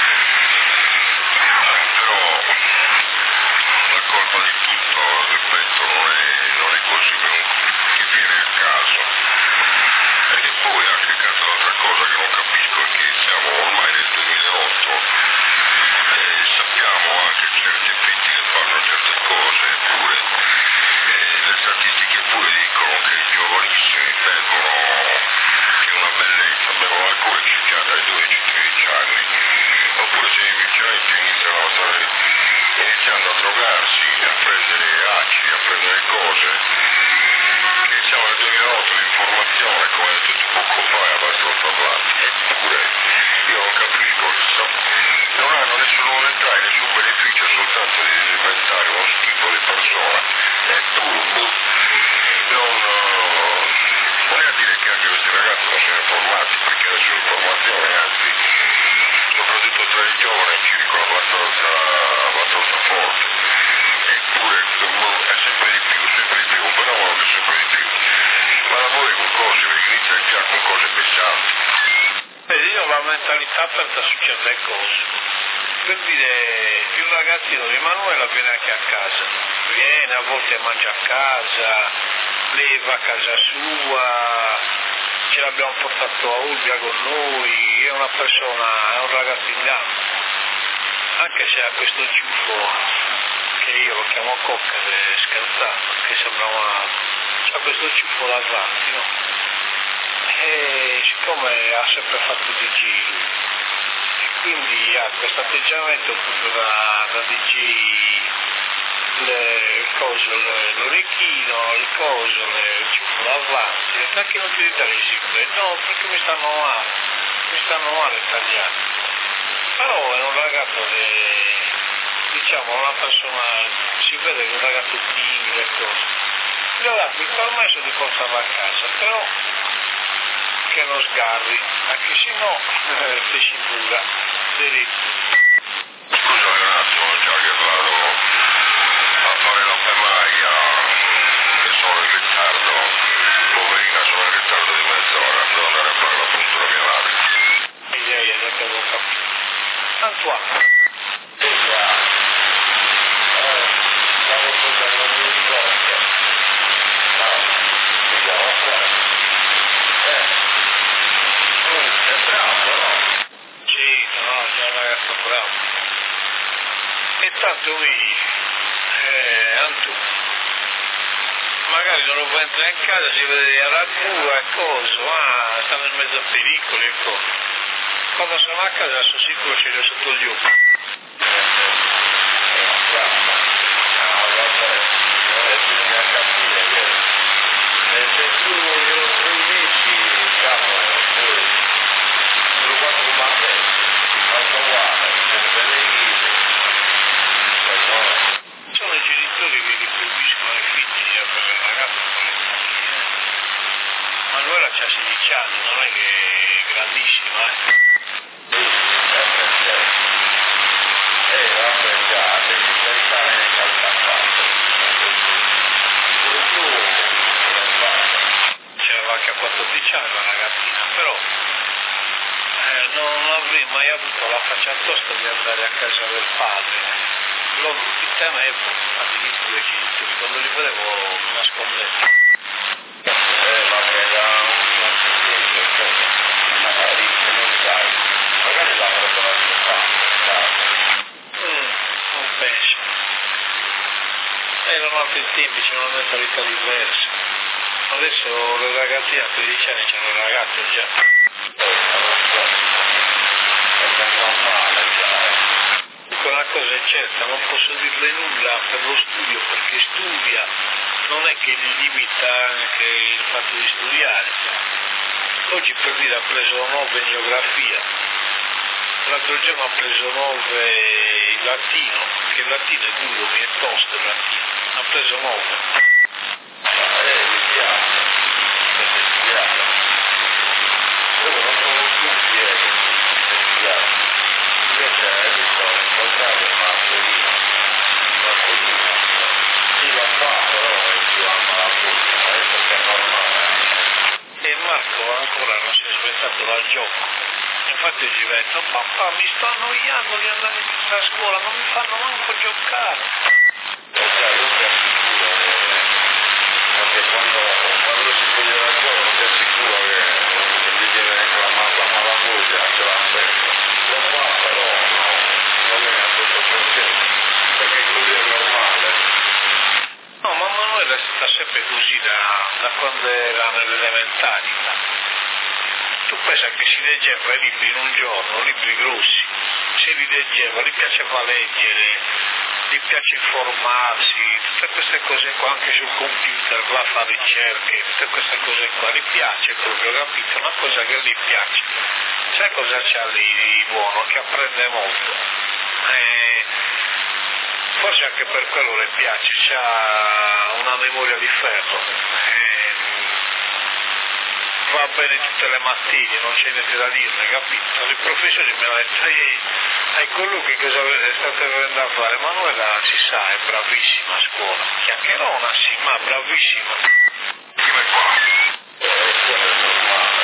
Però la colpa di tutto, ripeto, non è, non è così che viene a caso. E poi anche cazzo un'altra cosa che non capisco è che siamo ormai nel duemilaotto e sappiamo anche certi effetti che fanno certe cose, eppure eh, le statistiche pure dicono che i giovanissimi bevono, che è una bellezza, bevono alcol sciacchiata ai dodici tredici anni, oppure se invece iniziano a stare, iniziando a drogarsi, a prendere acidi, a prendere cose, che siamo nel duemilaotto, l'informazione, come hai detto tu poco fa, è abbastanza avanti, eppure io non capisco, non hanno nessun, non entrare nessun beneficio, soltanto di diventare uno schifo di persona, eppure boh, non, non è a dire che anche questi ragazzi non sono informati, perché la sua informazione, anzi, soprattutto tra i giovani circola abbastanza, abbastanza forte, eppure è sempre di più, sempre di più, un fenomeno che è sempre di più, ma lavori con cose, perché inizia già con cose pesanti. Vedi, io ho la mentalità aperta su certe cose. Per dire, il ragazzino di Manuela viene anche a casa, viene, a volte mangia a casa, leva a casa sua, ce l'abbiamo portato a Olbia con noi, è una persona, è un ragazzo in gamba, anche se ha questo ciuffo che io lo chiamo cocca, è scherzato, che sembra una, ha questo ciuffo davanti, no? E siccome ha sempre fatto D J lui, e quindi ha questo atteggiamento proprio da, da D J il coso, l'orecchino, il coso, il ciuffo davanti, e perché non ti ritagli sempre? No, perché mi stanno male, mi stanno male tagliati. Però è un ragazzo che, diciamo, una persona, si vede che è un ragazzo timido e cose. Il ragazzo mi ha permesso di portarlo a casa, però che non sgarri, perché sennò eh, ti scimbura, diritto. Scusa un attimo, già che vado a fare la fermaia, che sono in ritardo, poverina, sono in ritardo di mezz'ora, devo andare a fare la puntura mia madre. Miseria, non te lo capito. Antoine. Scusa, eh, stavo facendo un risposta. No, scusa, va bene. Eh, tu sei bravo, no? Sì, no, sei un ragazzo bravo. E tanto qui, eh, Antu, magari non lo puoi entrare in casa, si vede la cura e cose, ma stanno in mezzo a pericoli e cose. Quando sono a casa sono sicuro ce li ho sotto gli occhi. Se tu glielo proibisci, capo, poi lo guardo come a te, tanto guarda, se ne benefici, Sono i genitori che li proibiscono ai figli a per il ragazzo con le mogli. Manuela ha sedici anni, non è che è grandissima, eh. sì, sempre certo. Eh, vabbè già, devi pensare che cosa ha fatto. Tu, come fai? C'era anche a quattordici anni la ragazzina, però eh, non avrei mai avuto la faccia tosta di andare a casa del padre. Loro tutti temevo, addirittura i genitori, quando li vedevo mi nascondevo. Eh, vabbè, era un accidente, magari se non sai, magari l'avrebbero aspettato, sai. Mm, non penso. Erano altri tempi, c'era una mentalità diversa. Adesso le ragazzine a tredici anni c'hanno le ragazze già. È normale già, eh. Una cosa è certa, non posso dirle nulla per lo studio perché studia, non è che gli limita anche il fatto di studiare. Oggi per dire ha preso nove in geografia, l'altro giorno ha preso nove in latino, che il latino è duro, mi è tosto il latino, ha preso nove. Eh, mi piace, mi piace. Io non sono tutti, eh, mi piace. Invece hai visto incontrare Marcolino, Marcolino, chi lo fa però è più ama la musica, eh, perché è normale. E Marco ancora non si è svegliato dal gioco. Infatti oggi mi ha detto, papà mi sto annoiando di andare a scuola, non mi fanno manco giocare. Eh già, io ti assicuro che, perché quando, quando si sveglia dal gioco ti assicuro che, che gli viene reclamata la musica, ce l'ha sempre. Lo fa però no, non è a tutto perché, perché così è normale. No, ma Manuela è stata sempre così da, da quando era nelle elementari. Tu pensa che si leggeva i libri in un giorno, libri grossi, se li leggeva, gli piaceva leggere, gli piace informarsi, tutte queste cose qua, anche sul computer, va a fare ricerche, tutte queste cose qua, gli piace proprio, capito? Una cosa che gli piace. Sai cosa c'ha lì di buono? Che apprende molto. Eh, forse anche per quello le piace, c'ha una memoria di ferro. Eh, va bene tutte le mattine, non c'è niente da dirle, capito? I professori mi hanno detto, ehi, ai colloqui cosa state venendo a fare? Manuela si sa, è bravissima a scuola, chiacchierona sì, ma bravissima. Come qua? Eh, quello è normale.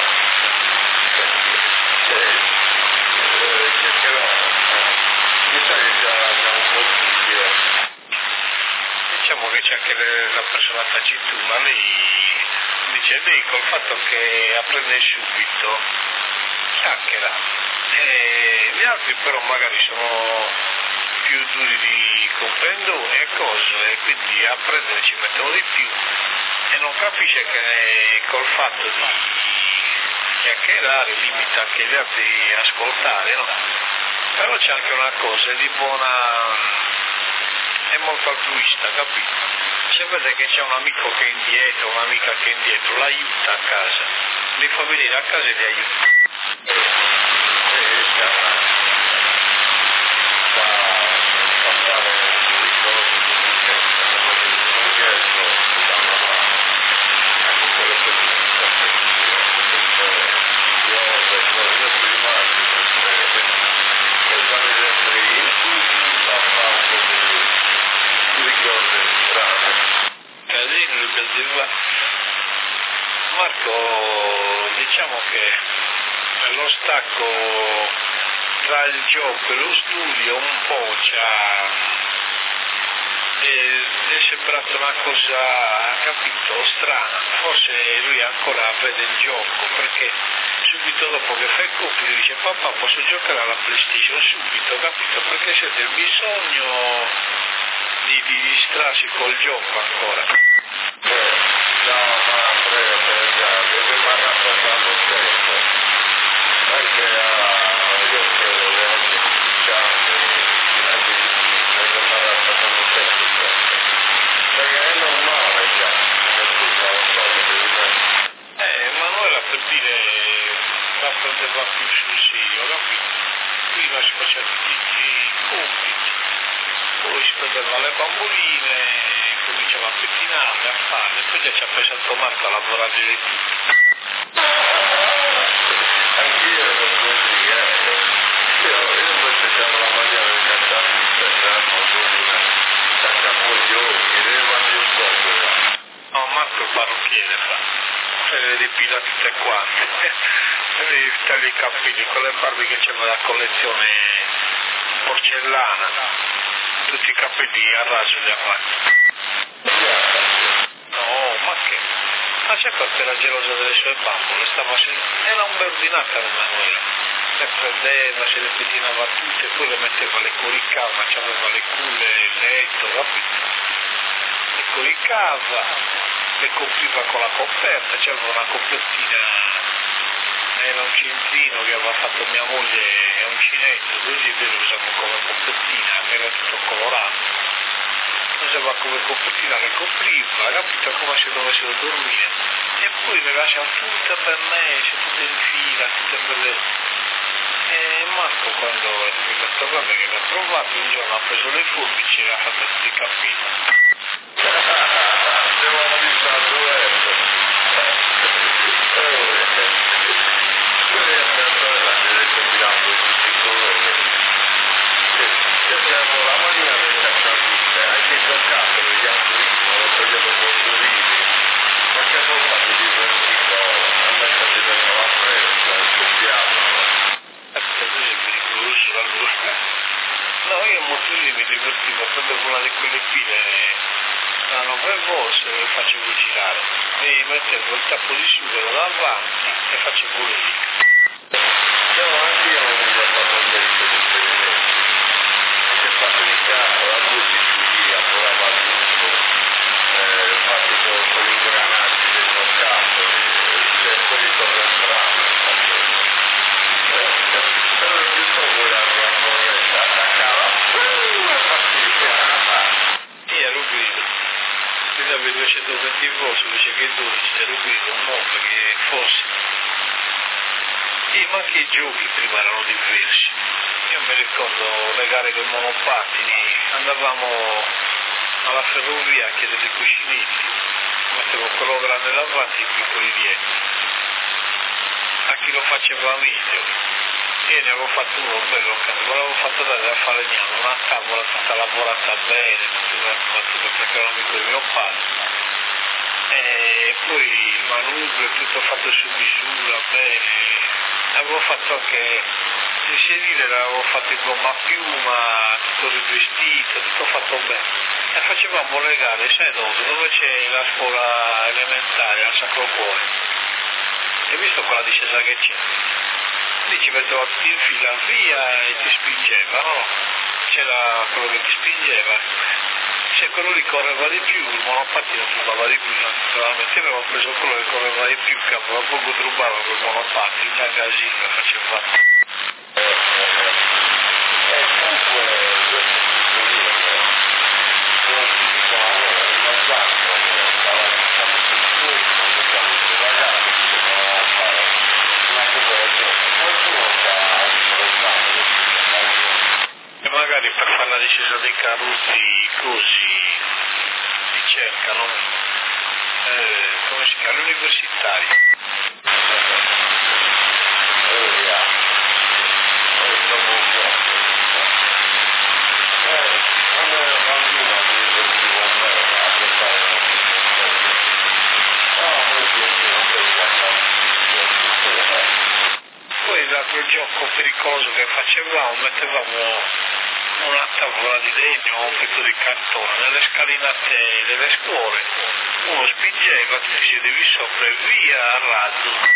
Sì, eh, che però, mi sa che già già un po' tutti, eh. Diciamo che c'è anche le- la persona taciturna, lei dice, lei col fatto che apprende subito, chiacchiera, e gli altri però magari sono più duri di comprendere e cose, e quindi a prendere ci mettono di più e non capisce che col fatto di chiacchierare limita anche gli altri a ascoltare, no? Però c'è anche una cosa, è di buona è molto altruista, capito? Se vede che c'è un amico che è indietro, un'amica che è indietro, l'aiuta a casa, li fa venire a casa e li aiuta. Marco, diciamo che lo stacco tra il gioco e lo studio un po' c'ha, è, è sembrata una cosa, capito, strana. Forse lui ancora vede il gioco, perché subito dopo che fa il compito dice papà posso giocare alla PlayStation, subito, capito, perché sente il bisogno di, di distrarsi col gioco ancora. No, ma prego, deve rimanere passato tempo, perché uh, io credo che oggi diciamo anche di deve rimanere passato tempo, perché è normale, cioè, nessuno lo so che devi Eh, Emanuela per dire la prendeva più sul serio, capito? Prima si faceva tutti i compiti, poi si prendeva le bamboline, cominciava a pettinare, a fare, poi già ci ha pensato Marco a lavorare di tutto. anch'io ero così, eh. Io, io invece c'avevo la maniera di cantare in Instagram, bambolina, caccapoglioni, ne mandi un po' quella. No, Marco il parrucchiere fa, se le depila tutte quante, e devi stare i capelli con le barbe che c'è la collezione in porcellana, tutti i capelli a raso li ha fatti. No, ma che? Ma c'è perché era gelosa delle sue bambole, stava sempre... era un berdinato Emanuele, le prendeva, se le pettinava tutte, poi le metteva, le coricava, c'aveva le culle, il letto, capito? Le coricava, le copriva con la coperta, c'aveva una copertina, era un cintrino che aveva fatto mia moglie, è un cinetto, così lo usavo come copertina, era tutto colorato. Usava come copertina, le copriva, capito, come se dovessero dormire, e poi le lasciava tutte per me, tutte in fila, tutte belle. E Marco, quando è diventato grande che l'ha trovato, un giorno ha preso le forbici e ha fatto tutti i capelli. Devo avvisare duello. Quelli a mia sorella mi ha combinato tutti i colori. Io avevo la mania del cacciavite, anche il giocattolo, gli altrini, lo prendevo molto vivi. Qualche volta mi divertivo, a me si veniva la fresca, scoppiavano. Così è pericoloso allora. No, io molto lì mi divertivo, prendevo una di quelle pile, la nove volt e le facevo girare. E mettevo il tappo di sughero davanti e facevo lì. No, anche io non mi ho fatto un bel esperimento. Anche fatto di casa, la musica lì, a provare tutto, eh, fatto con, con gli ingranaggi del giocattolo, e quelli torna strano, però non più so guardare la corretta, attaccava, e partita. Sì, ero grido. Quindi avevo duecentoventi volt invece che dodici, ero grido, un mondo che fosse. Sì, ma anche i giochi prima erano diversi. Io mi ricordo le gare con i monopattini, andavamo alla ferrovia a chiedere i cuscinetti, mettevo quello grande davanti e i piccoli dietro. A chi lo faceva meglio. Io ne avevo fatto uno bello, me l'avevo fatto dare da falegname, una tavola tutta lavorata bene, tutta battuta perché era un amico di mio padre. E poi il manubrio tutto fatto su misura, bene. Avevo fatto anche il sedile, l'avevo fatto in gomma a piuma, tutto rivestito, tutto fatto bene. E facevamo le gare, sai dove? Dove c'è la scuola elementare, al Sacro Cuore. Hai visto quella discesa che c'è? Lì ci metteva tutti in fila via e ti spingeva, no? C'era quello che ti spingeva. Se quello lì correva di più, il monopattino rubava di più, naturalmente io avevo preso quello che correva di più, che aveva poco rubava quel monopattino, una casina faceva. E comunque, magari per fare la discesa dei carruzzi così li cercano, eh, come si chiama, gli universitari. Poi l'altro gioco pericoloso che facevamo, mettevamo una tavola di legno o un pezzo di cartone nelle scalinate delle scuole, uno spingeva, ti sedevi sopra e via a razzo.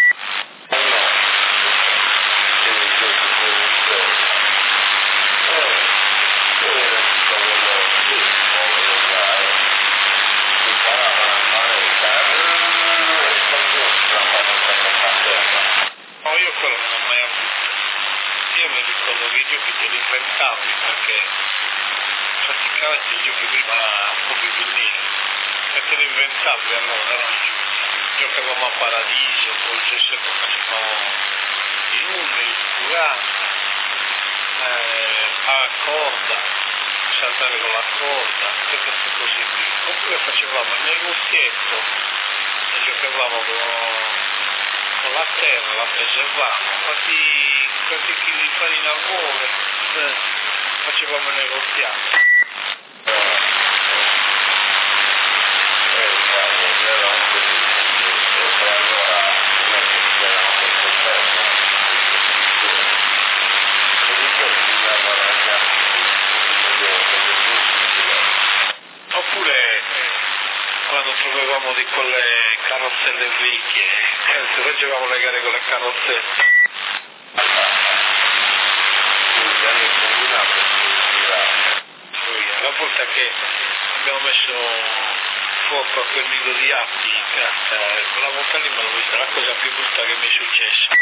No, io quello non ho mai avuto. Io mi ricordo che i giochi te li inventavi perché praticamente i giochi prima un po' più vinili e te li inventavi allora, no? Giocavamo a Paradiso, col Giuseppe facevamo i numeri, il furano, eh, a corda, saltare con la corda, tutte queste cose qui. Oppure facevamo il negozietto e giocavamo con con la terra, la preservavamo, quanti, quanti chili di farina vuole, eh, facevamo il negoziato. Oppure quando trovavamo di quelle carrozzelle vecchie, eh, facevamo le gare con le carrozzelle. La volta che abbiamo messo fuoco a quel nido di api, quella volta lì me l'ho vista, la cosa più brutta che mi è successa.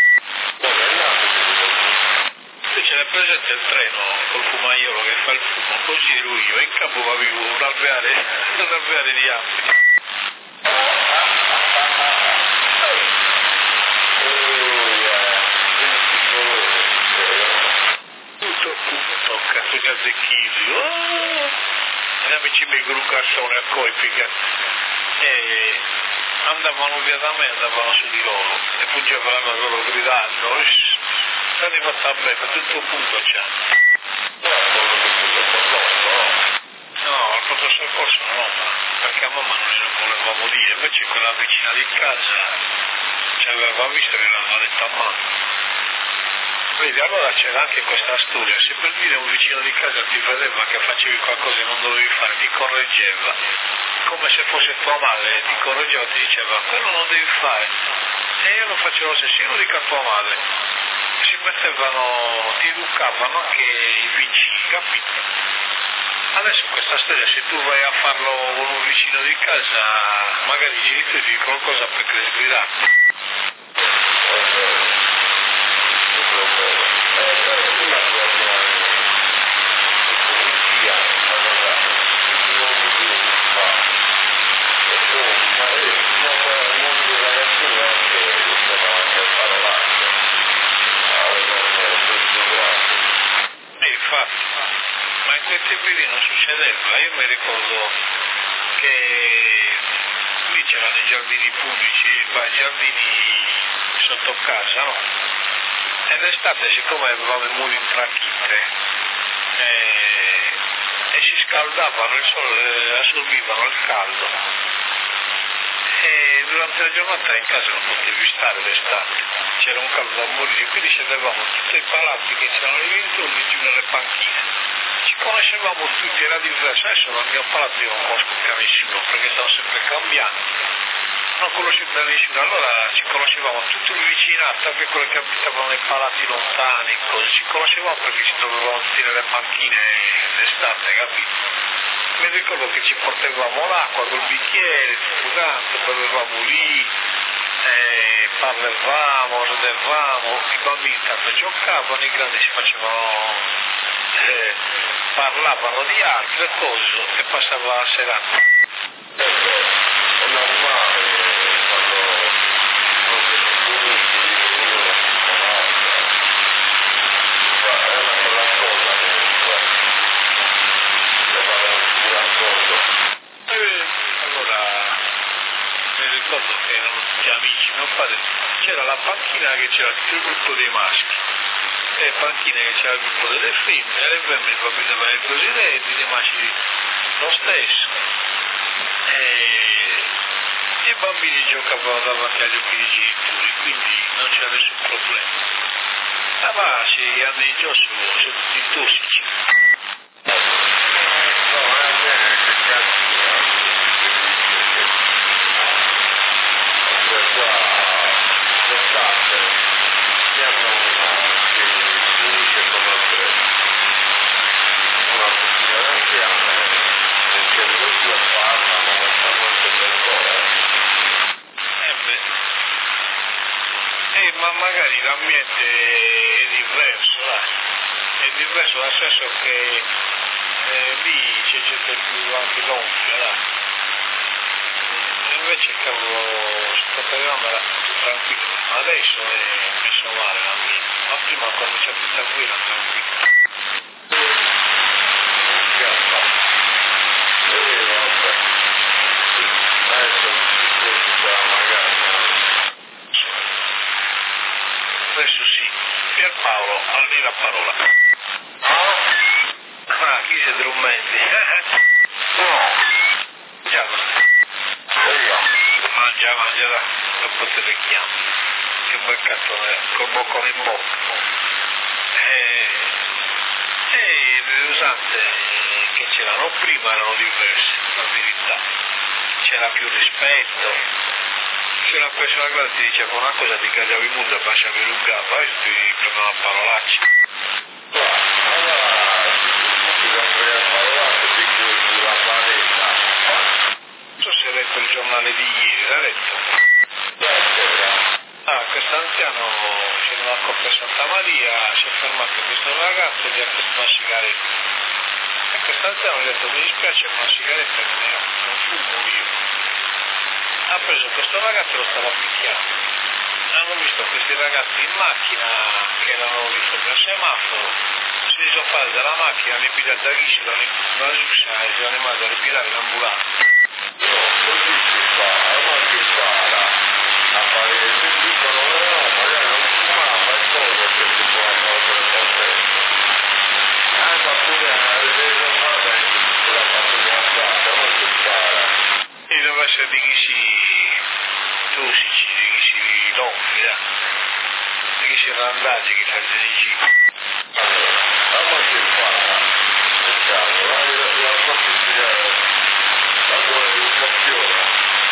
Invece ne presente il treno col fumaiolo che fa il fumo, così ero io, e in capo avevo un alveare, un alveare di api. Tutto, tutto, cazzo di azzecchini, oh! Gli amici miei con un cassone a coipica e andavano via da me, andavano su di loro e puggevano loro gridando, stai fatto a me, per tutto punto c'è. No, al pronto soccorso no, perché a mamma non ce lo volevamo dire, invece quella vicina di casa ci aveva visto che l'aveva detto a mamma. Vedi, allora c'era anche questa storia, se per dire un vicino di casa ti vedeva che facevi qualcosa che non dovevi fare, ti correggeva, come se fosse tua madre, ti correggeva, ti diceva, quello non devi fare, e io lo facevo stesso, io lo dico a tua madre, si mettevano, ti educavano anche i vicini, capito? Adesso questa storia, se tu vai a farlo con un vicino di casa, magari i genitori ti dicono qualcosa perché sgridate. Ma in quei tempi lì non succedeva, io mi ricordo che lì c'erano i giardini pubblici, i giardini sotto casa, no? E d'estate, siccome avevamo i muri in trachite eh, e si scaldavano, il sole assorbivano il caldo e durante la giornata in casa non potevi stare d'estate, c'era un caldo a morire, quindi scendevamo tutti i palazzi che c'erano lì dintorni giù nelle panchine. Ci conoscevamo tutti, era diverso, adesso nel mio palazzo io non conosco più nessuno perché stavo sempre cambiando, non conoscevo più nessuno, allora ci conoscevamo tutto il vicinato, anche quelli che abitavano nei palazzi lontani, così, ci conoscevamo perché ci trovavamo tutti nelle panchine d'estate, capito? Mi ricordo che ci portavamo l'acqua col bicchiere, fugante, bevevamo lì, eh, parlavamo, ridevamo, i bambini intanto giocavano, i grandi si facevano, eh, parlavano di altre cose e passava la serata. È normale quando è una bella cosa comunque. c'era la panchina che c'era tutto il gruppo dei maschi, e le panchine che c'era il gruppo delle femmine, e le femmine proprio i presidenti, dei maschi lo stesso. E i bambini giocavano davanti agli occhi dei genitori, quindi non c'era nessun problema. La base, gli anni di Giossu sono tutti tossici. No, è bene che cazzo qua l'estate mi hanno che finisce come una signora anziana perché loro parlano e stanno sempre ancora. Eh beh. Eh, ma magari l'ambiente è diverso, dai. È diverso nel senso che eh, lì c'è gente più anche gonfia, dai. Invece cavolo, sto periodo era più tranquillo, ma adesso è messo male l'ambiente, ma prima quando c'è più tranquillo, tranquillo. Non schiaffa. È vero, vabbè. Adesso si sarà magari. Adesso sì. Pierpaolo, almeno la parola. No? Ah, chi siete rummendi? No. Già, mangia, mangia, dai, dopo te le chiamo. Che bel cattone, col boccone in bocca. E, e le usanze che c'erano prima erano diverse, la verità. C'era più rispetto. Se una persona guarda ti diceva una cosa ti cagliava il mondo e baciava il lungato, adesso ti prendono a parolacce. Non so se hai letto il giornale di ieri, l'hai letto? Ah, questo anziano c'è in una coppia a Santa Maria, si è fermato questo ragazzo e gli ha chiesto una sigaretta. E questo anziano gli ha detto mi dispiace ma una sigaretta non, è, non fumo io. Ha preso questo ragazzo e lo stava picchiando. Hanno visto questi ragazzi in macchina che erano lì sopra il semaforo, si sono fatti dalla macchina, li pigliati da chi, l'hanno una ruscia e si sono animati a ripilare l'ambulanza. No, così si fa, ma si spara a fare se dicono no, magari non fumava e cosa che si può fare per te. Ah, ma pure a vedere la fata e se la fatto di alzata, non si spara. E deve essere di chi si tossici, di chi si gonfi, da. Di chi si randaggi, che fa il giro. Allora, ma si spara, diciamo, la la fatto spiegare la buona educazione.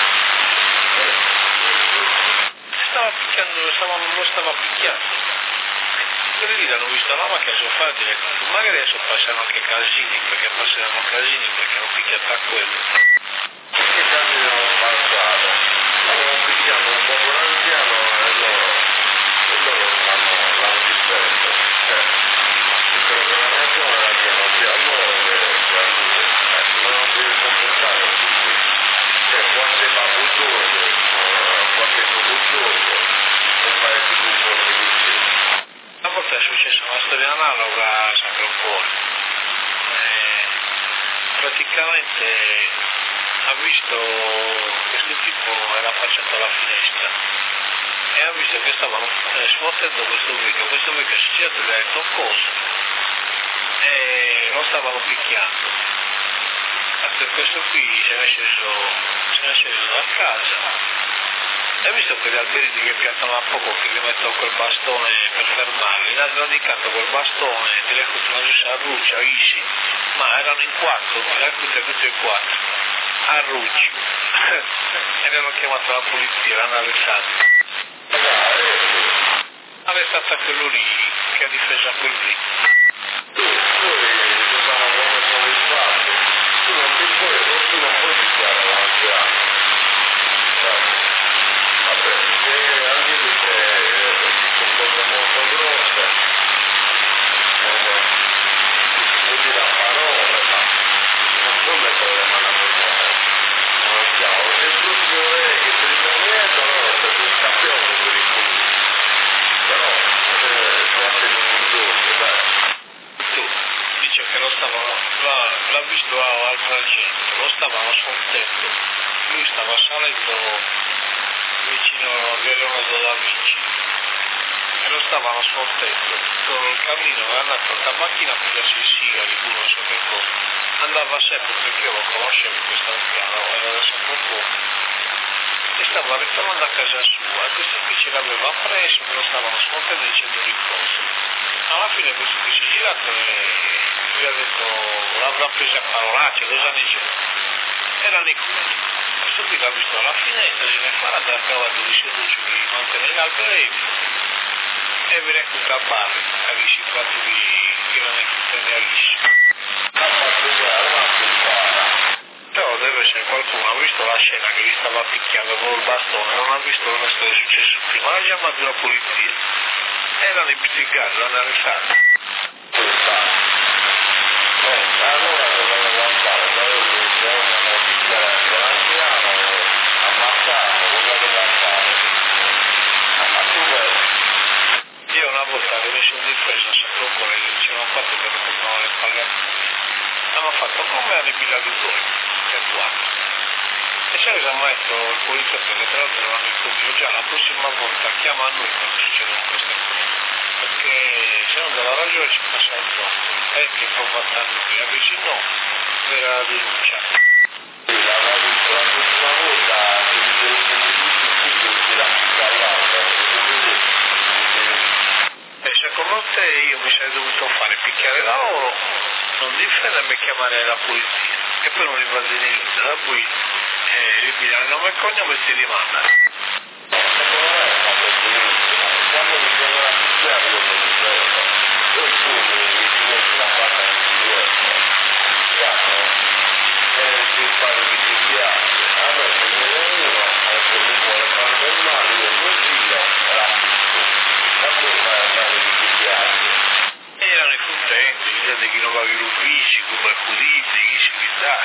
Stava picchiando, stava, lo stava picchiando. Quelli lì l'hanno visto la macchina, sono fatti, magari adesso passano anche casini, perché passeranno casini perché hanno picchiato a quello. Che casi devono passare? Stavano picchiando un po' l'anziano e loro, e loro l'hanno, l'hanno difeso. Eh. Spero che la ragione la diano sia a loro che sia a lui. Eh, non si deve comportare così. Cioè, quante babbuzzose, quante babbuzzose, non fai più un po' felice. Una volta è successa una storia analoga a San Crompone. Eh, praticamente ha visto questo tipo era affacciato alla finestra e ha visto che stavano eh, scuotendo questo vecchio, questo vecchio si gira e gli ha detto cosa e lo stavano picchiando. Anche questo qui se ne è sceso, se ne è sceso da casa. Hai visto quegli alberghi che piantano a poco che gli mettono quel bastone per fermarli? L'hanno indicato col bastone, ti racconto una giusta a Rucci, a Isi, ma erano in quattro, mi racconto tutti e quattro, a Rucci. E ne hanno chiamato la polizia, l'hanno arrestato. Arrestato a quello lì che ha difeso a quel lì. Tu, tu, diciamo come sono i fatti, tu non ti puoi, tu non puoi picchiare l'anziano. Vabbè, se anche lì dico cose molto grosse, non mi dà parole, ma non può mettere le mani a memoria. Non siamo, se tu vuoi che ti rimanete, allora sei un campione per i tuoi. Però, può essere un giorno, dai. Tu, dice che lo stavano, l'ha visto altra gente, lo stavano sfottendo, lui stava salendo vicino a Via Leonardo da Vinci e lo stavano sfottendo tutto il cammino, è andato a macchina per pigliarsi i sigari, non so che cosa, andava sempre perché io lo conoscevo questo anziano, era sempre un po', e stava ritornando a casa sua, e questo qui ce l'aveva preso, me lo stavano sfottendo dicendo di cose. Alla fine questo qui si è girato e gli ha detto, l'avrà presa a parolacce, cosa dice? Era lì qui. Questo qui l'ha visto alla finestra, se ne fa da cavato di seduce che mantiene l'albero e viene tutta a barre, capisci, il fatto di che non è che prende a liscio. Però deve essere qualcuno, ha visto la scena che gli stava picchiando con il bastone, non ha visto cosa stava successo prima, ha chiamato la polizia. Erano impizzicati, l'hanno arrestato. Allora dovevano guardare, dove c'è una notizia dell'anziano, ammazzato, cosa doveva fare? Ma tu vedi? Io una volta che mi sono difeso, sempre un po' ci hanno fatto che non potevano le pagare. Hanno fatto come a mille due, che attuato. E sai cosa mi ha detto il poliziotto che tra l'altro era un amico mio, già la prossima volta chiama a noi quando succedono queste cose. Perché se non dalla ragione ci passa il troppo. E che fa fatta a noi, invece no, era la denuncia. Sì, l'aveva visto la prossima volta, che mi deve venire tutto qui, si lascia all'altra, e secondo te io mi sarei dovuto fare picchiare da oro, non difendermi e chiamare la polizia, e poi non li va a niente, da poi eh, ripigliare il nome e cognome e ti rimanda. secondo me è stato benissimo, quando mi vengono a picchiare io mi ricordo, poi tu mi diventi la fatta in diverso, chiaro, e ti fai di picchiare, adesso mi viene uno, adesso mi vuole fare del male, io mi giro, la picchio, ma tu fai andare di picchiare. Erano i contenti, vedete chi non va più uffici, come accuditi, chi si dà.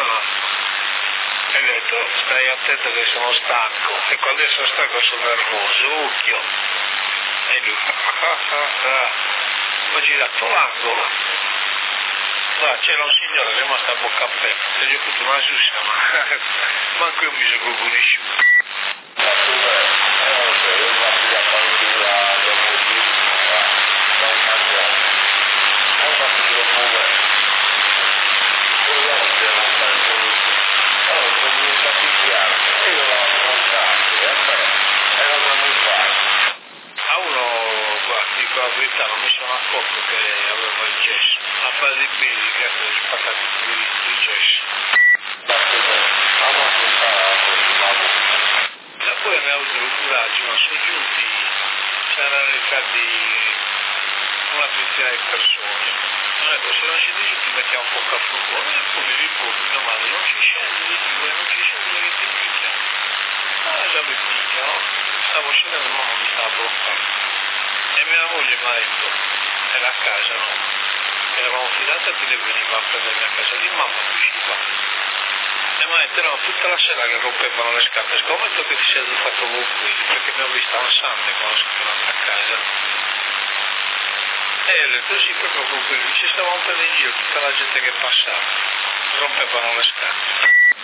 E ho detto, stai attento che sono stanco, e quando sono stanco sono nervoso, occhio. E lui, ah ah ah ah, ho girato l'angolo. Là c'era un signore rimasto a bocca aperta, e gli ho fatto una sussa, ma manco io mi sono conosciuto. Ma tu vedi, eh, ok, io vado a fare di là, dopo di là, da un mangiare. Non faccio troppo bene. Poi non devo fare solo. Allora, sono venuto a picchiare, e io l'ho affrontato, e a me, e non lo mi fare. A uno, guarda, dico la verità, non mi sono accorto che aveva il gesso. La fase di piedi che ha spaccati il gesso. Ma tu vedi, ma non si fa la prossima volta. E poi ne ho avuto il coraggio, ma sono giunti, c'erano recati una trentina di persone. Ho detto, se non si dice ti mettiamo un po' a furgone, e poi mi ricordo, mia madre, non ci scendi, non ci scendi, che ti picchia. Ah, già mi picchia, no? Stavo scendendo, mamma mi stava bloccando. E mia moglie mi ha detto, era a casa, no? Eravamo fidanzati, lei veniva a prendermi a casa di mamma, usciva. E mi ha detto, no, tutta la sera che rompevano le scarpe, scommetto che ti sei fatto con quelli, perché mi ho visto ansante quando sono tornato a casa. E ho detto, sì, proprio con quelli, ci stavamo prendendo in giro, tutta la gente che passava, rompevano le scarpe.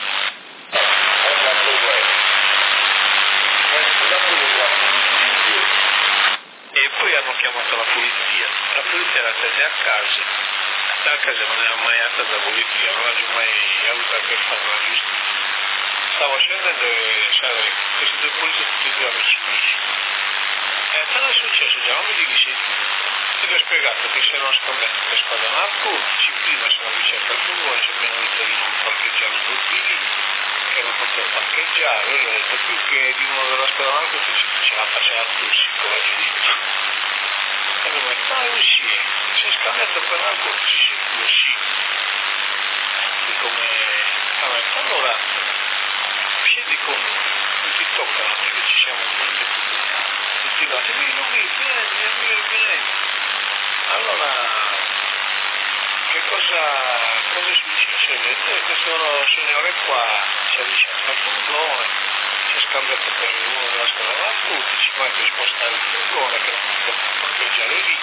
E poi hanno chiamato la polizia, la polizia era stata a casa, a casa non era mai stata la polizia, non aveva mai avuto a che fare con la giustizia. Stavo scendendo e sai, questi due polizi tutti e due vicinissimi. E cosa è successo? Già, non mi dici sei tu. Ti ho spiegato che se non scommetto per squadra narcotici, prima sono avvicinato al furgone, ci abbiamo visto di non parcheggiare due fili, che non potevo parcheggiare, e ho detto più che di uno della squadra narcotici ce la faceva tossico, la giudizio. E mi ha detto, ah sì, sei scambiato per narcotici, sicuro sì. E come, ha detto, allora, scendi con noi, non ti toccano perché ci siamo tutti tutti quanti, vieni, non vieni, vieni, vieni, vieni. Allora, che cosa, cosa è successo? E questo signore qua ci ha avvicinato al furgone, si è scambiato per uno della scuola narcotici, ma per spostare il furgone che non poteva parcheggiare lì.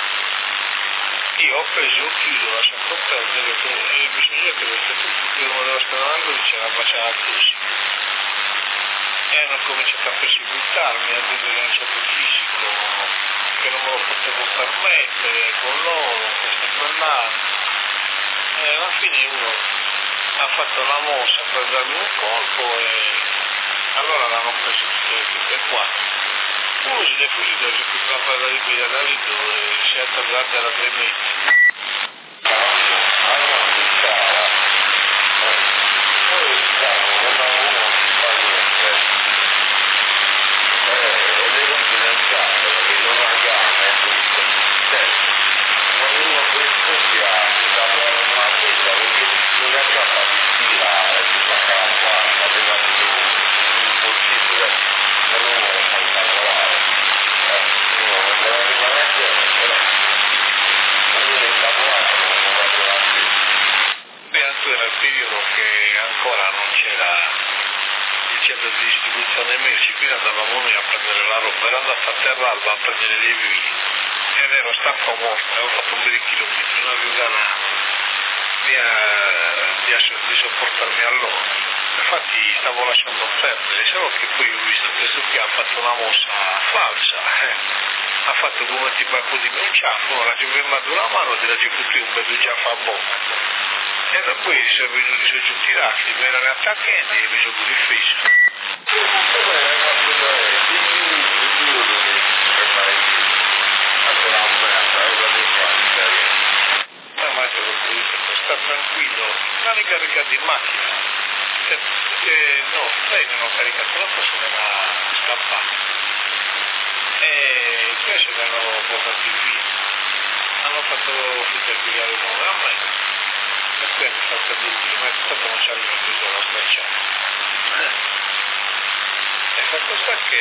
Io ho preso, ho chiuso la sant'Ottavio e ho detto, e mi sono detto che uno della scuola narcotici c'era faccia tossica. E hanno hanno cominciato a perseguitarmi, a vedere un certo fisico, che non me lo potevo permettere con loro, questo e quell'altro. E alla fine uno ha fatto una mossa per darmi un colpo e allora l'hanno preso tutte, tutte e quattro. Uno se ne è fuggito, si è qui la palla di guida da lì dove si è atterrato da tre metri. Andavamo noi a prendere la roba, ero andato a Terralba a prendere dei vini ed ero stanco morto, avevo fatto un bel chilometro, non avevo gana di, di, di sopportarmi allora. Infatti stavo lasciando perdere, solo che poi ho visto che questo qui ha fatto una mossa falsa, eh. ha fatto come tipo così un ciaffo, non ha fermato la mano, ti l'ha giunto un bel ciaffo a bocca. E da poi sono venuti, sono giunti i raffi, mi erano attaccati e mi sono difeso. Sta tranquillo, l'hanno caricato in macchina, eh, eh, no, lei non ho caricato la cosa, se n'era scappato e poi se ne hanno portati via, hanno fatto fotografare il nome a me e poi mi fa per dire, ma è stato non c'è preso la stracciata e fatto sta che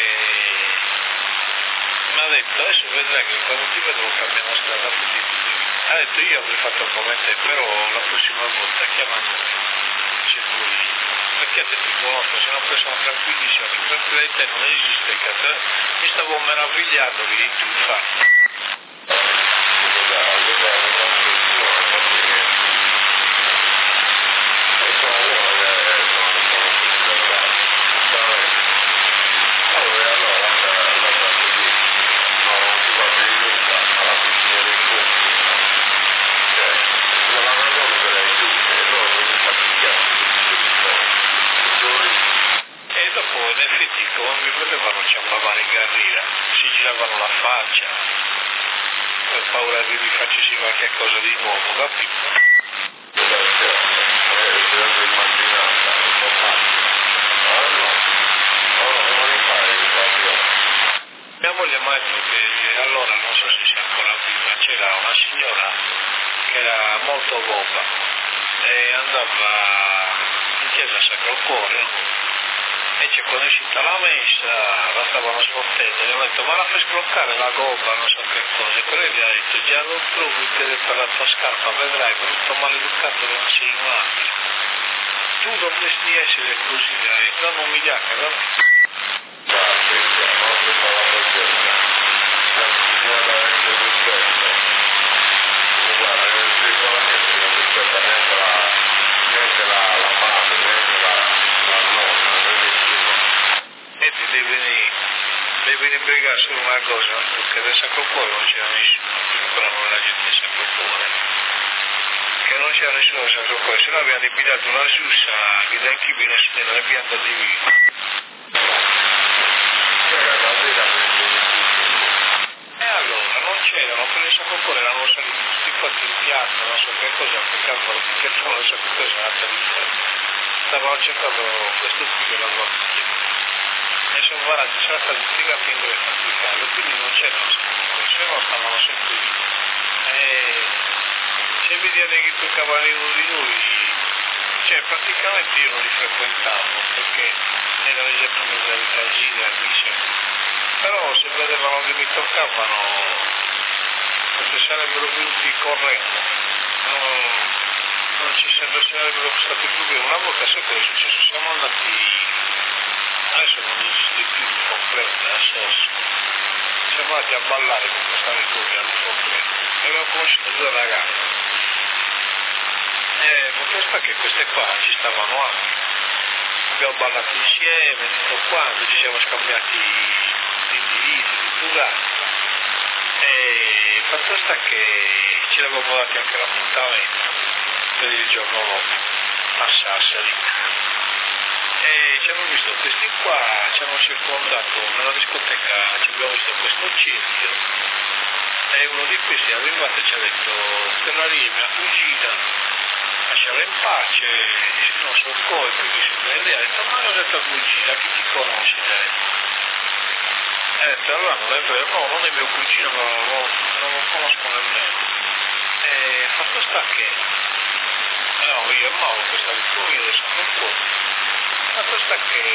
mi ha detto adesso vedrai che quando ti vedo cambiamo strada tutti tutti. Ha detto io avrei fatto come te, però la prossima volta chiamando se vuoi, perché ha detto conosco, se no poi sono tranquillissimo, che tranquillità non esiste, che te, mi stavo meravigliando di tu infatti. Come mi vedevano ciampavano in carriera, si giravano la faccia, per paura che mi facessi qualche cosa di nuovo, capito? Mia moglie mi ha detto che allora, non so se sia ancora viva, c'era una signora che era molto gobba e andava in chiesa a Sacro Cuore. E c'è quando è uscita la messa, la stavano sfottendo, gli ho detto ma la fai sbloccare la gobba, non so che cosa, e lei gli ha detto già non trovo il piede per la tua scarpa, vedrai, brutto maleducato che non sei un altro. Tu dovresti essere così, dai, non umiliare, no? Grazie, non si fa la pazienza. La signora è che rispetta. Guarda, non si fa la gente che non rispetta neanche la, neanche la, la madre, neanche la, la nonna. E ti devi, devi pregare solo una cosa, perché del Sacro Cuore non c'era nessuno, però non la gente del Sacro Cuore, che non c'era nessuno del Sacro Cuore, se no abbiamo pigliato una sussa che da chi viene a non abbiamo dato di vita. E allora non c'erano, per il Sacro Cuore erano saliti tutti quanti in piazza, non so che cosa, perché che trovano il Sacro Cuore sono andati di fuori. Stavano cercando questo figlio della guardia. E sono guardati, sono stati spiegati in dove applicare, quindi non c'erano sempre, se no stavano sempre lì. E se vedete che toccavano uno di noi, cioè praticamente io non li frequentavo, perché erano sempre mezzo di casini, amici, però se vedevano che mi toccavano, se sarebbero venuti correndo, non, non ci sarebbero stati problemi. Una volta sai cosa è successo? Siamo andati. Adesso non esiste più il completo, adesso siamo andati a ballare con questa amica al completo e abbiamo conosciuto due ragazze e con questa che queste qua ci stavano anche abbiamo ballato insieme, tutto quanto, ci siamo scambiati l'indirizzo, tutto là. E il fatto sta che ci eravamo dati anche l'appuntamento per il giorno dopo a Sassari. E ci hanno visto questi qua, ci hanno circondato nella discoteca, ci abbiamo visto questo cerchio e uno di questi è arrivato e ci ha detto: quella lì è mia cugina, lasciala in pace. Dice: no, sono coi, quindi si prende. Ha detto: ma io ho detto cugina, chi ti conosce? Ha detto: allora non è vero, no, non è mio cugino, ma non, non lo conosco nemmeno. E fatto sta che no, io e Mauro, questa vittoria lo so un po'. Fatto sta che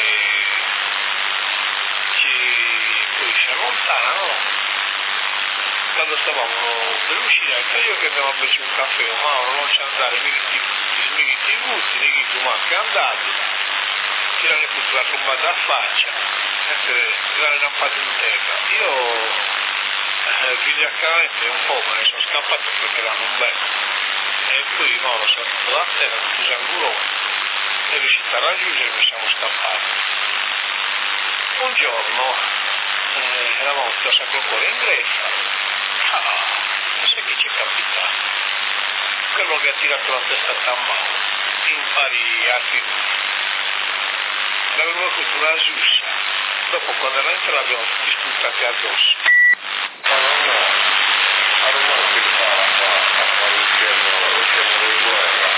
ci, poi ci allontanano. Quando stavamo per uscire, ho detto: io che andiamo a berci un caffè, Mauro non c'è andare, mica ti gusti, mica tu manchi andati, tirare tutta la trombata a faccia, tirare una parte in terra. Io eh, vigliaccamente un po' me ne sono scappato perché erano un bel. E poi Mauro si è fatto da terra, tutto angolone. È riuscito a raggiungermi e siamo scappati. Un giorno eh, eravamo tutto a Sacro Cuore in greffa. Ah, sai che ci è capitato? Quello che ha tirato la testa a Mauro in pari altri l'avevamo avuto una giussa. Dopo quando era entrato l'abbiamo tutti spuntati addosso. Ma no, no, a Roma si fa a fare lo schermo di guerra.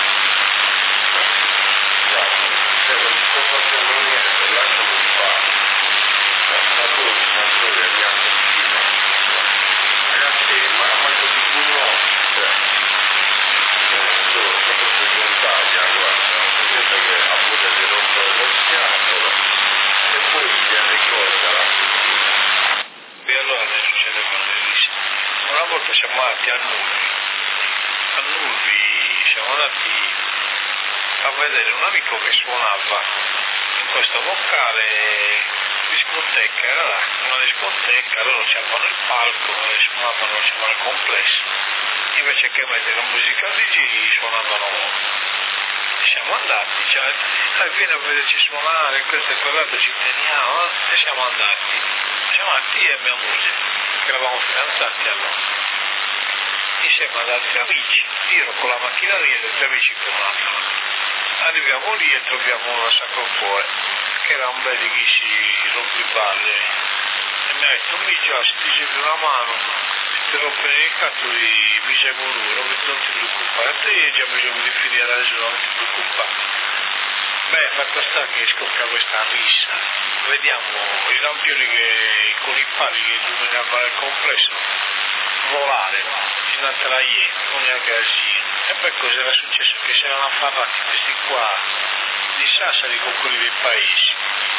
Se non sto facendo niente, lasciami in pace. Ma tu, ma tu è mia cugina. Ragazzi, ma, ma così tu no, cioè, tu, tu proprio sventaglia, guarda, vedete che ha avuto di rompere lo schiaffolo e poi gli viene in corda la cugina. E allora ne succede bellissimo. Una volta siamo andati a Nulvi, a Nulvi siamo andati a vedere un amico che suonava in questo locale discoteca, era là, una discoteca, loro c'avevano il palco e suonavano, c'avevano il complesso, invece che mettere musica di giri suonavano loro. E siamo andati, cioè, ah, vieni a vederci suonare, questo e quell'altro, ci teniamo, e siamo andati, siamo andati io e mia moglie, che eravamo fidanzati allora. Insieme ad altri amici, io ero con la macchina lì e gli altri amici con un'altra. Arriviamo lì e troviamo la Sacro Cuore, che era un bel di si rompiballe, e mi ha detto: mi già, se ti serve una mano, se ti rompe il cazzo di mi serve lui, non, non ti preoccupare, te già mi serve di finire la ragione, non ti preoccupare. Beh, fatto sta che scoppia questa rissa, vediamo i lampioni che con i pali che illuminavano il complesso volare fino a tra ieri, non neanche così. E poi cosa era successo? Che si erano affarrati questi qua di Sassari con quelli del paese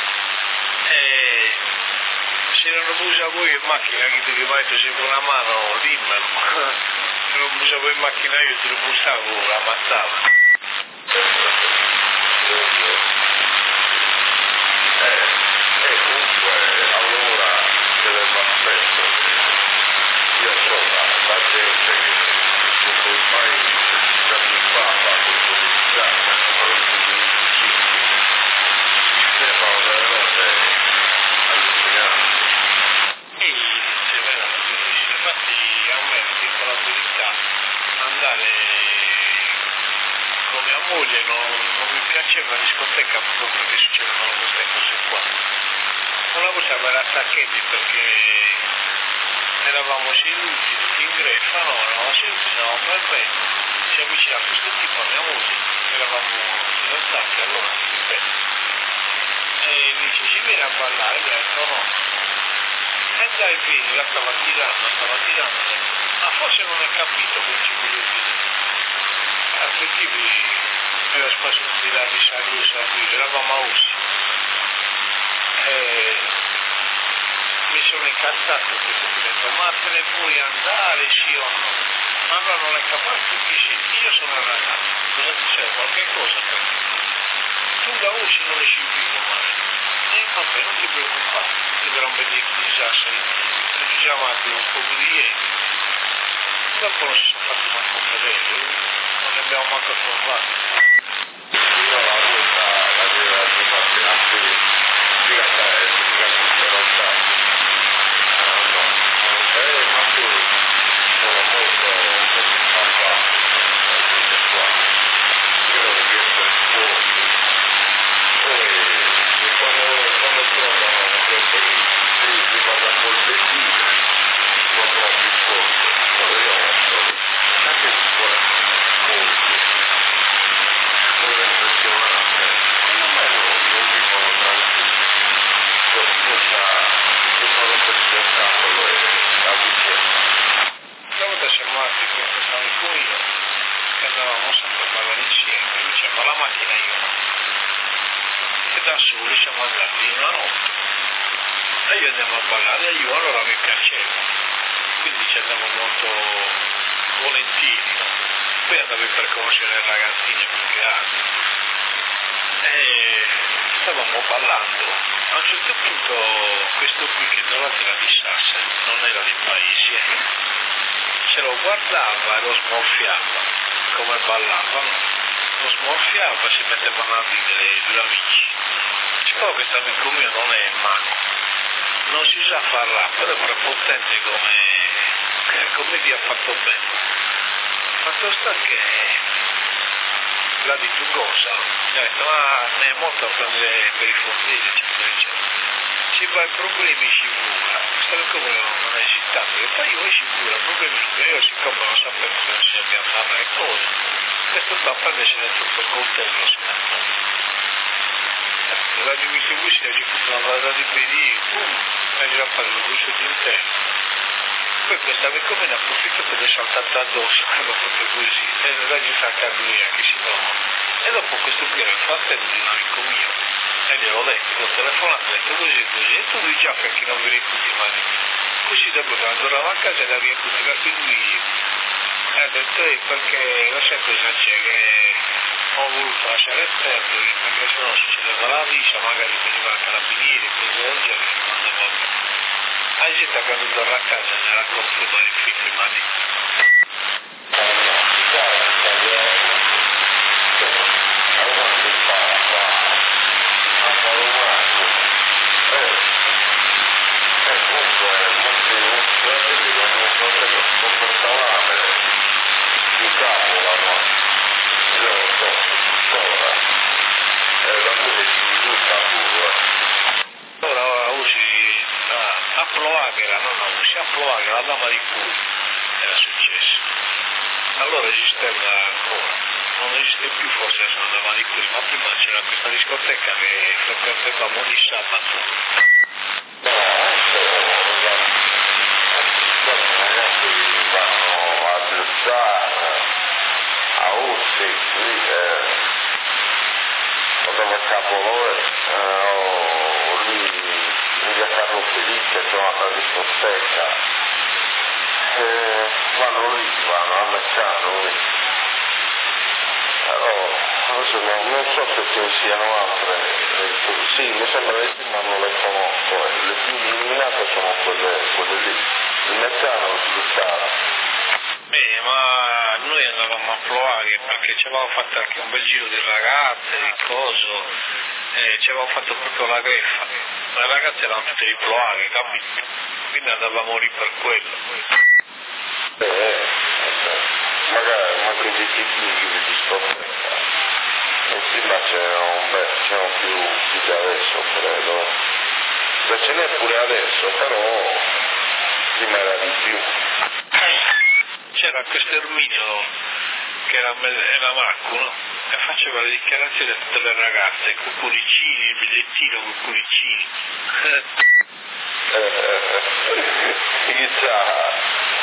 e se non lo usa voi in macchina che ti rimetto sempre una mano dimmelo, se non lo usa voi in macchina io ti lo bussavo, la ammazzavo. Eh, e comunque allora c'è del aspetto, io so la gente che poi fai da più papa con pubblicità, soprattutto di musicisti, sembrano delle cose allucinanti. Sì, c'è vero, infatti a me dico la verità, andare con mia moglie non, non mi piaceva la discoteca proprio perché succedevano queste cose qua. Una volta mi era attacchetti perché eravamo seduti tutti in greffa, no, eravamo seduti, stavamo bevendo, si avvicina questo tipo a mia moglie, eravamo fidanzati allora, ripeto, e dice: ci viene a ballare, mi ha detto no, e dai vieni, la stava tirando, stava tirando, ma forse non hai capito che ci voglio dire, altri tipi aveva spesso di là di Salusa, eravamo a Ussi, e mi sono incazzato perché ho detto: ma te ne puoi andare sì o no? Ma allora non è capace, tu dici: io sono un ragazzo, cosa ti serve? Qualche cosa per me? Tu da Ussi non esci vivo mai. E vabbè, non ti preoccupare, ti verrà un bel di Sassari, ci siamo andati un po' di ieri. Dopo non si sono fatti manco vedere, non ne abbiamo manco trovato. Io la volta la vera prima che altri di cantare, di cantare, no, eh, ma tu sono molto, molto spampato, qua, credo di essere fuori, poi quando, quando trovano gente che si, si parla col vestito, quando più forte, quando io non so, anche se vuole molto, vuole impressionante, secondo me non, non vivono tranquilli, cosa, cosa non per spettacolo è la vicenda. Una volta siamo andati con questo amico mio, che andavamo sempre a ballare insieme, lui diceva, ma la macchina io no. E da soli siamo andati una notte. E io andiamo a ballare e io allora mi piaceva. Quindi ci andiamo molto volentieri, no? Poi andavi per conoscere le ragazzine più che altro. E stavamo ballando. A un certo punto questo qui che tra l'altro era di Sassari, non era di Paesi, ce lo guardava e lo smorfiava, come ballavano, lo smorfiava e si mettevano a ridere i due amici. Siccome questo amico mio non è mano, non si sa farla, però è prepotente come, come vi ha fatto bene. Fatto sta che l'ha detto cosa, mi ha detto ma ne è molto a prendere per i fondini, eccetera, eccetera. Si fa i problemi ci vuole, questo come non è esitato, e poi io ci vuole, problemi che io siccome non sapevo che non si abbiamo fatto le cose, questo sta a prendersi dentro quel coltello si mette. La divisione qui si è diffusa una vada di piedi, boom, ha già fatto il gusto di interno. Poi questa amico me ne ha approfittato ed è saltato addosso, l'ho fatto così, e la gli fa cardia, che si no. E dopo questo qui era il fratello di un amico mio, e gliel'ho detto, ho telefonato, ho detto così così, e tu lui già perché non vi ricordi mai. Così dopo quando tornavo a casa l'ha riaccomodato lui, e ho detto, eh, perché lo sai cosa c'è, che ho voluto lasciare il tempo, perché se no succedeva la vita, magari veniva il carabinieri, cose del genere, non andava bene. A gente quando torna a casa ne racconto dai figli, ma lì. Allora usi a Ploagera, no, no, usi a Ploagera, la dama di cui era successo. Allora esisteva ancora, non esiste più forse adesso la dama di cui, ma prima c'era questa discoteca che frequentavamo ogni sabato. Vanno a Giussana, a Ursi, lì, eh, dove Capolore, eh, o lì in via Carlo Felice, c'è una discoteca, eh, vanno lì, vanno a Mecciano lì. Allora, adesso non, non so se ce ne siano altre, eh, sì, mi sembra di sì, ma non le conosco, eh. Le più illuminate sono quelle, quelle lì, il Mecciano e il Giussana. Beh, ma noi andavamo a Ploaghe perché ci avevamo fatto anche un bel giro di ragazze, di coso, e ci avevamo fatto proprio la greffa. Le ragazze erano tutte di Ploaghe, capito? Quindi andavamo lì per quello. Eh, eh, magari, ma quindi ti dici di discoteca. Eh sì, ma c'erano un bel, c'erano più, più di adesso, credo. Cioè ce n'è pure adesso, però prima era di più. C'era questo Erminio che era, era Marco, no? E faceva le dichiarazioni a tutte le ragazze, con cuoricini, il bigliettino con cuoricini. Eh, chissà,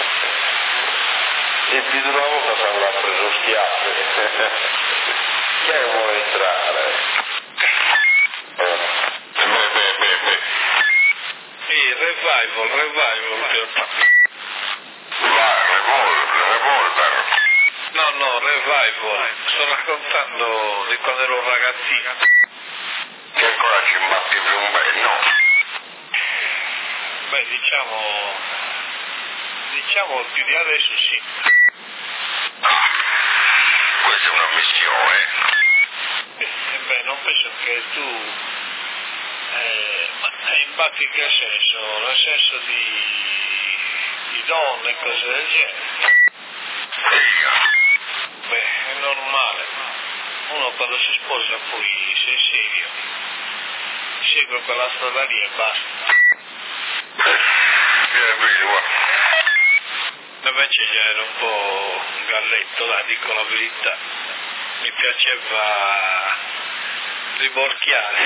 e più di una volta si avrà preso schiaffi. Chi è che vuole entrare? Eh. Beh, beh, beh, beh. Sì, revival, revival. Vai, revolver, revolver. No, no, revival. Sto raccontando di quando ero ragazzino. Che ancora ci imbatti più un bel, no? Beh, diciamo, diciamo più di adesso sì. Ah, questa è una missione. E beh, non penso che tu Eh, ma infatti in che senso? Nel senso di, di donne e cose del genere? Beh, è normale. Uno quando si sposa poi, se è serio, segue quella strada lì e basta. Invece già era un po' un galletto, la dico la verità. Mi piaceva rimorchiare.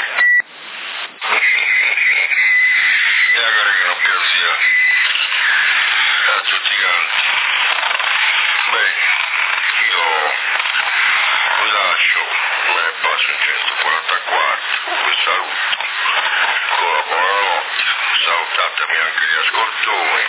E magari che non piaccia a tutti quanti. Beh, io vi lascio, me ne passo in centoquarantaquattro, vi saluto. Con la buonanotte, salutatemi anche gli ascoltatori.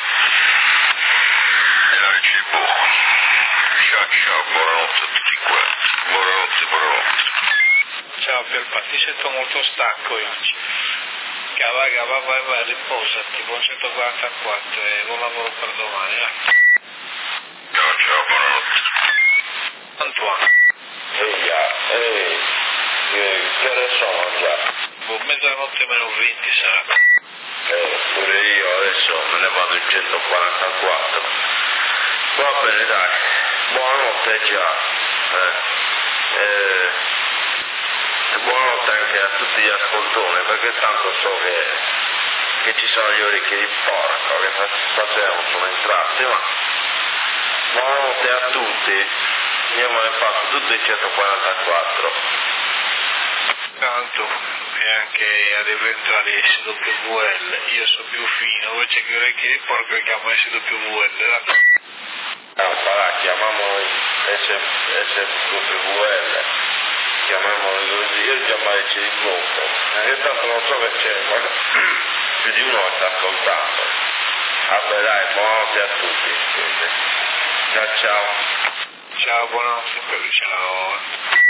E la reciproco. Ciao ciao, buonanotte a tutti quanti. Buonanotte, buonanotte. Ciao Pierpa, ti sento molto stanco oggi. Cava, cava, vai, vai, riposati, buon centoquarantaquattro e buon lavoro per domani, eh. Ciao ciao, buonanotte. Antoine. Ehi, ehi, che, che ore sono già? Boh, mezzanotte meno venti sarà. Eh, pure io adesso me ne vado in centoquarantaquattro. Va bene, dai, buonanotte già. Eh, eh, e buonanotte anche a tutti gli ascoltatori, perché tanto so che, che ci sono gli orecchi di porco, che stasera non sono entrati, ma buonanotte a tutti. Io me ne passo tutti i centoquarantaquattro. Tanto, e anche ad eventuali S W L, io sono più fino, invece che orecchi di porco chiamo S W L. No, sarà, chiamiamolo S W L, chiamiamolo così, io già mai ci incontro, perché tanto non so che c'è, ma più di uno sta ascoltando. Vabbè dai, buonanotte a tutti, quindi. Ciao ciao. Ciao, buonanotte, ciao.